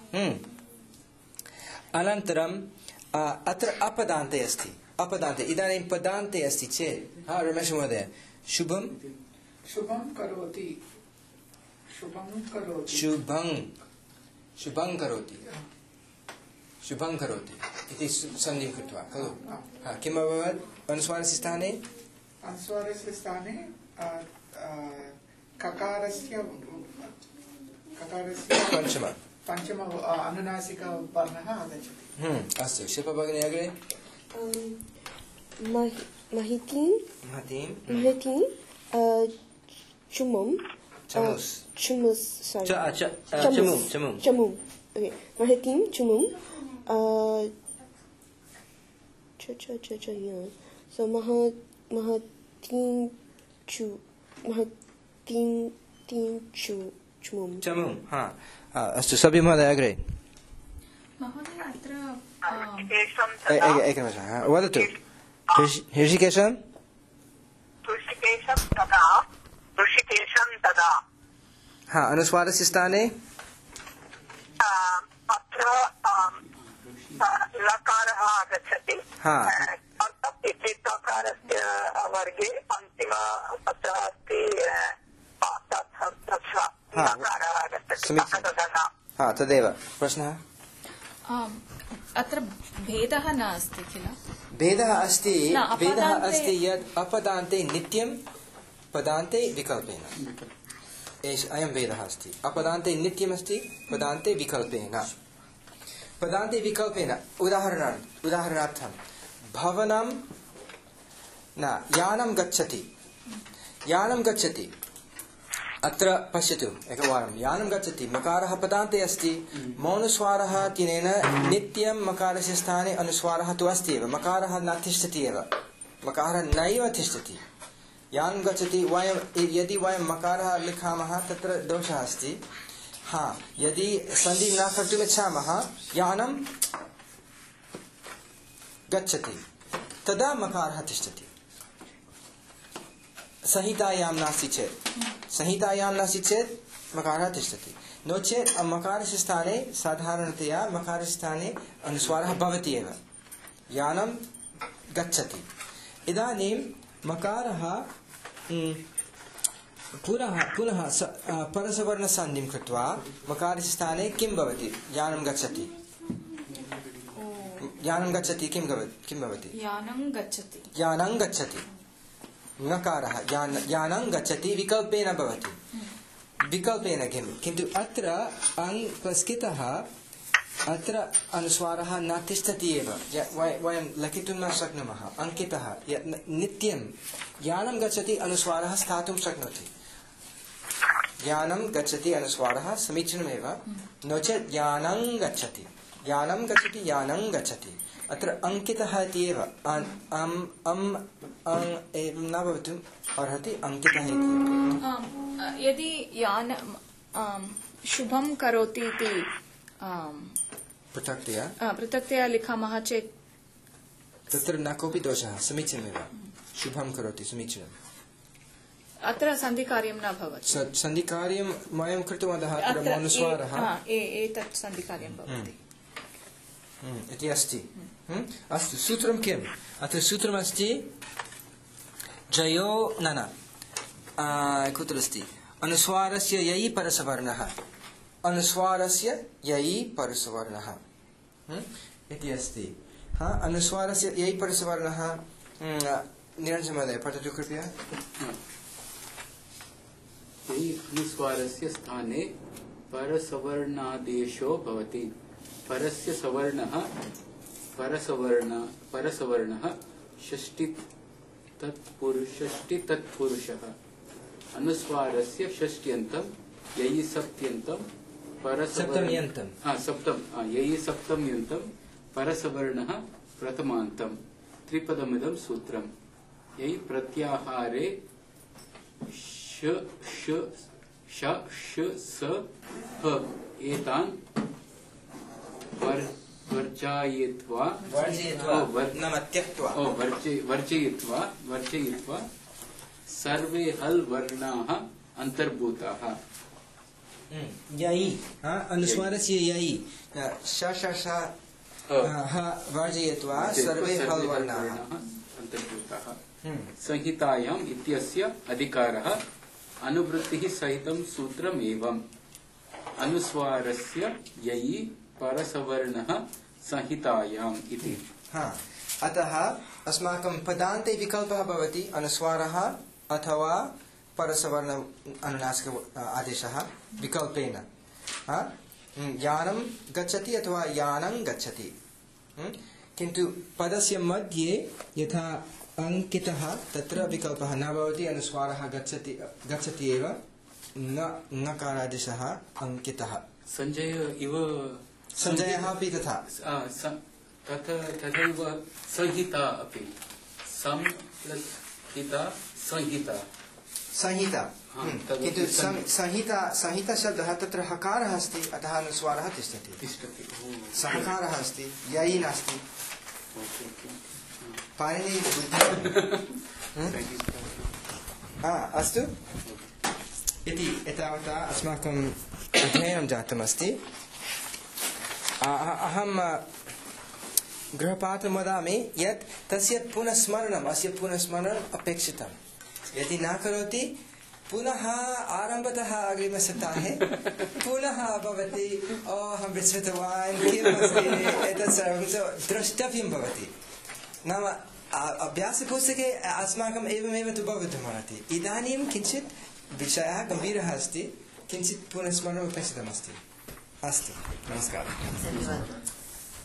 अनन्तरं अत्र अपदान्ते अस्ति। अपदान्ते इदानीं पदान्ते अस्ति चेत् रमेश महोदय शुभं करोति शुभं करोति इति सन्धिं कृत्वा खलु किम् अभवत् अनुस्वारस्य स्थाने ककारस्य पंचम अनुनासिक वर्णः आगच्छति। अस्तु शिल्पा भगिनी अग्रे महितीं चमुं महितीं चमुं चमुं अस्तु सभी महोदय अग्रे महोदय अत्र एकनिमेषः वदतु ऋषिकेशं तदा अनुस्वारस्य स्थाने अत्र लकारः आगच्छति। इकारस्य वर्गे अन्तिम पदः अस्ति लकारः आगच्छति। तदेव प्रश्नः अत्र भेदः नास्ति किल भेदः अस्ति यत् अपदान्ते नित्यं पदान्ते विकल्पेन अयं भेदः अस्ति। अपदान्ते नित्यमस्ति पदान्ते विकल्पेन उदाहरणार्थं भवनं न यानं गच्छति अत्र पश्यतु एकवारं यानं गच्छति मकारः पदान्ते अस्ति मौनस्वारः तिनेन नित्यं मकारस्य स्थाने अनुस्वारः तु अस्ति एव मकारः न तिष्ठति एव मकारः नैव तिष्ठति यानं गच्छति यदि वयं मकारः लिखामः तत्र दोषः अस्ति यदि सन्धिं न कर्तुम् इच्छामः यानं गच्छति तदा मकारः तिष्ठति संहितायां नास्ति चेत् मकारः तिष्ठति नो चेत् मकारस्य स्थाने साधारणतया मकारस्य स्थाने अनुस्वारः भवति एव यानं गच्छति। इदानीं मकारः पुनः परसवर्णसन्धिं कृत्वा मकारस्य स्थाने किं भवति यानं गच्छति किं भवति यानं गच्छति नकारः यानं गच्छति विकल्पेन भवति विकल्पेन किन्तु अत्र प्रस्कितः अत्र अनुस्वारः न तिष्ठति एव वयं लिखितुं न शक्नुमः अंकितः नित्यं यानं गच्छति अनुस्वारः स्थातुं शक्नोति यानं गच्छति अनुस्वारः समीचीनमेव नो चेत् यानं गच्छति अत्र अंकितः इति एव न भवितुम् अर्हति अंकितः इति यदि शुभं करोति इति पृथक्तया लिखामः चेत् तत्र न कोऽपि दोषः समीचीनमेव शुभं करोति समीचीनम् अत्र सन्धिकार्यं न भवति सन्धिकार्यं वयं कृतवन्तः अत्र मौनस्वारः एतत् सन्धिकार्यं भवति इति अस्ति अस्तु सूत्रं किम् अत्र सूत्रमस्ति जयो न कुत्र अस्ति अनुस्वारस्य ययि परसवर्णः इति अस्ति। अनुस्वारस्य ययि परसवर्णः निरञ्जनमहोदय पठतु कृपया। ययि अनुस्वारस्य स्थाने परसवर्णादेशो भवति। परस्य सवर्णः परसवर्णः षष्टि तत्पुरुषः। अनुस्वारस्य षष्ट्यन्तं ययि सप्त्यन्तं ययि सप्तम्यन्तं परसवर्णः प्रथमान्तं। त्रिपदमिदं सूत्रम्। ययि प्रत्याहारे श श स ह एतान् वर्जयित्वा सर्वे हल् वर्णाः अन्तर्भूताः। ययि अनुस्वारस्य ययि श वर्जयित्वा सर्वे हल् वर्णाः अन्तर्भूताः। संहितायाम् इत्यस्य अधिकारः अनुवृत्तिः सहितं सूत्रम् एवम्। अनुस्वारस्य ययि परसवर्णः संहितायाम् इति। अतः अस्माकं पदान्ते विकल्पः भवति अनुस्वारः अथवा परसवर्ण अनुनासिक आदेशः विकल्पेन। यानं गच्छति अथवा यानं गच्छति। किन्तु पदस्य मध्ये यथा अंकितः तत्र विकल्पः न भवति। अनुस्वारः गच्छति एव, नकारादेशः अंकितः। संजयः अपि तथा। तथैव संहिता अपि सं प्लस् हिता संहिता। किन्तु संहिता शब्दः तत्र हकारः अस्ति, अतः अनुस्वारः तिष्ठति। सहकारः अस्ति, ययि नास्ति। पाणिनि अस्तु इति एतावता अस्माकम् अध्ययनं जातमस्ति। अहं गृहपाठं वदामि यत् तस्य पुनस्मरणम् अपेक्षितम्। यदि न करोति पुनः आरम्भतः अग्रिमसप्ताहे पुनः भवति अहं विस्मृतवान् किमस्ति एतत् सर्वं द्रष्टव्यं भवति। नाम अभ्यासपुस्तके अस्माकम् एवमेव तु भवितुमर्हति। इदानीं किञ्चित् विषयः गम्भीरः अस्ति, किञ्चित् पुनस्मरणम् अपेक्षितमस्ति। अस्तु, नमस्कारः।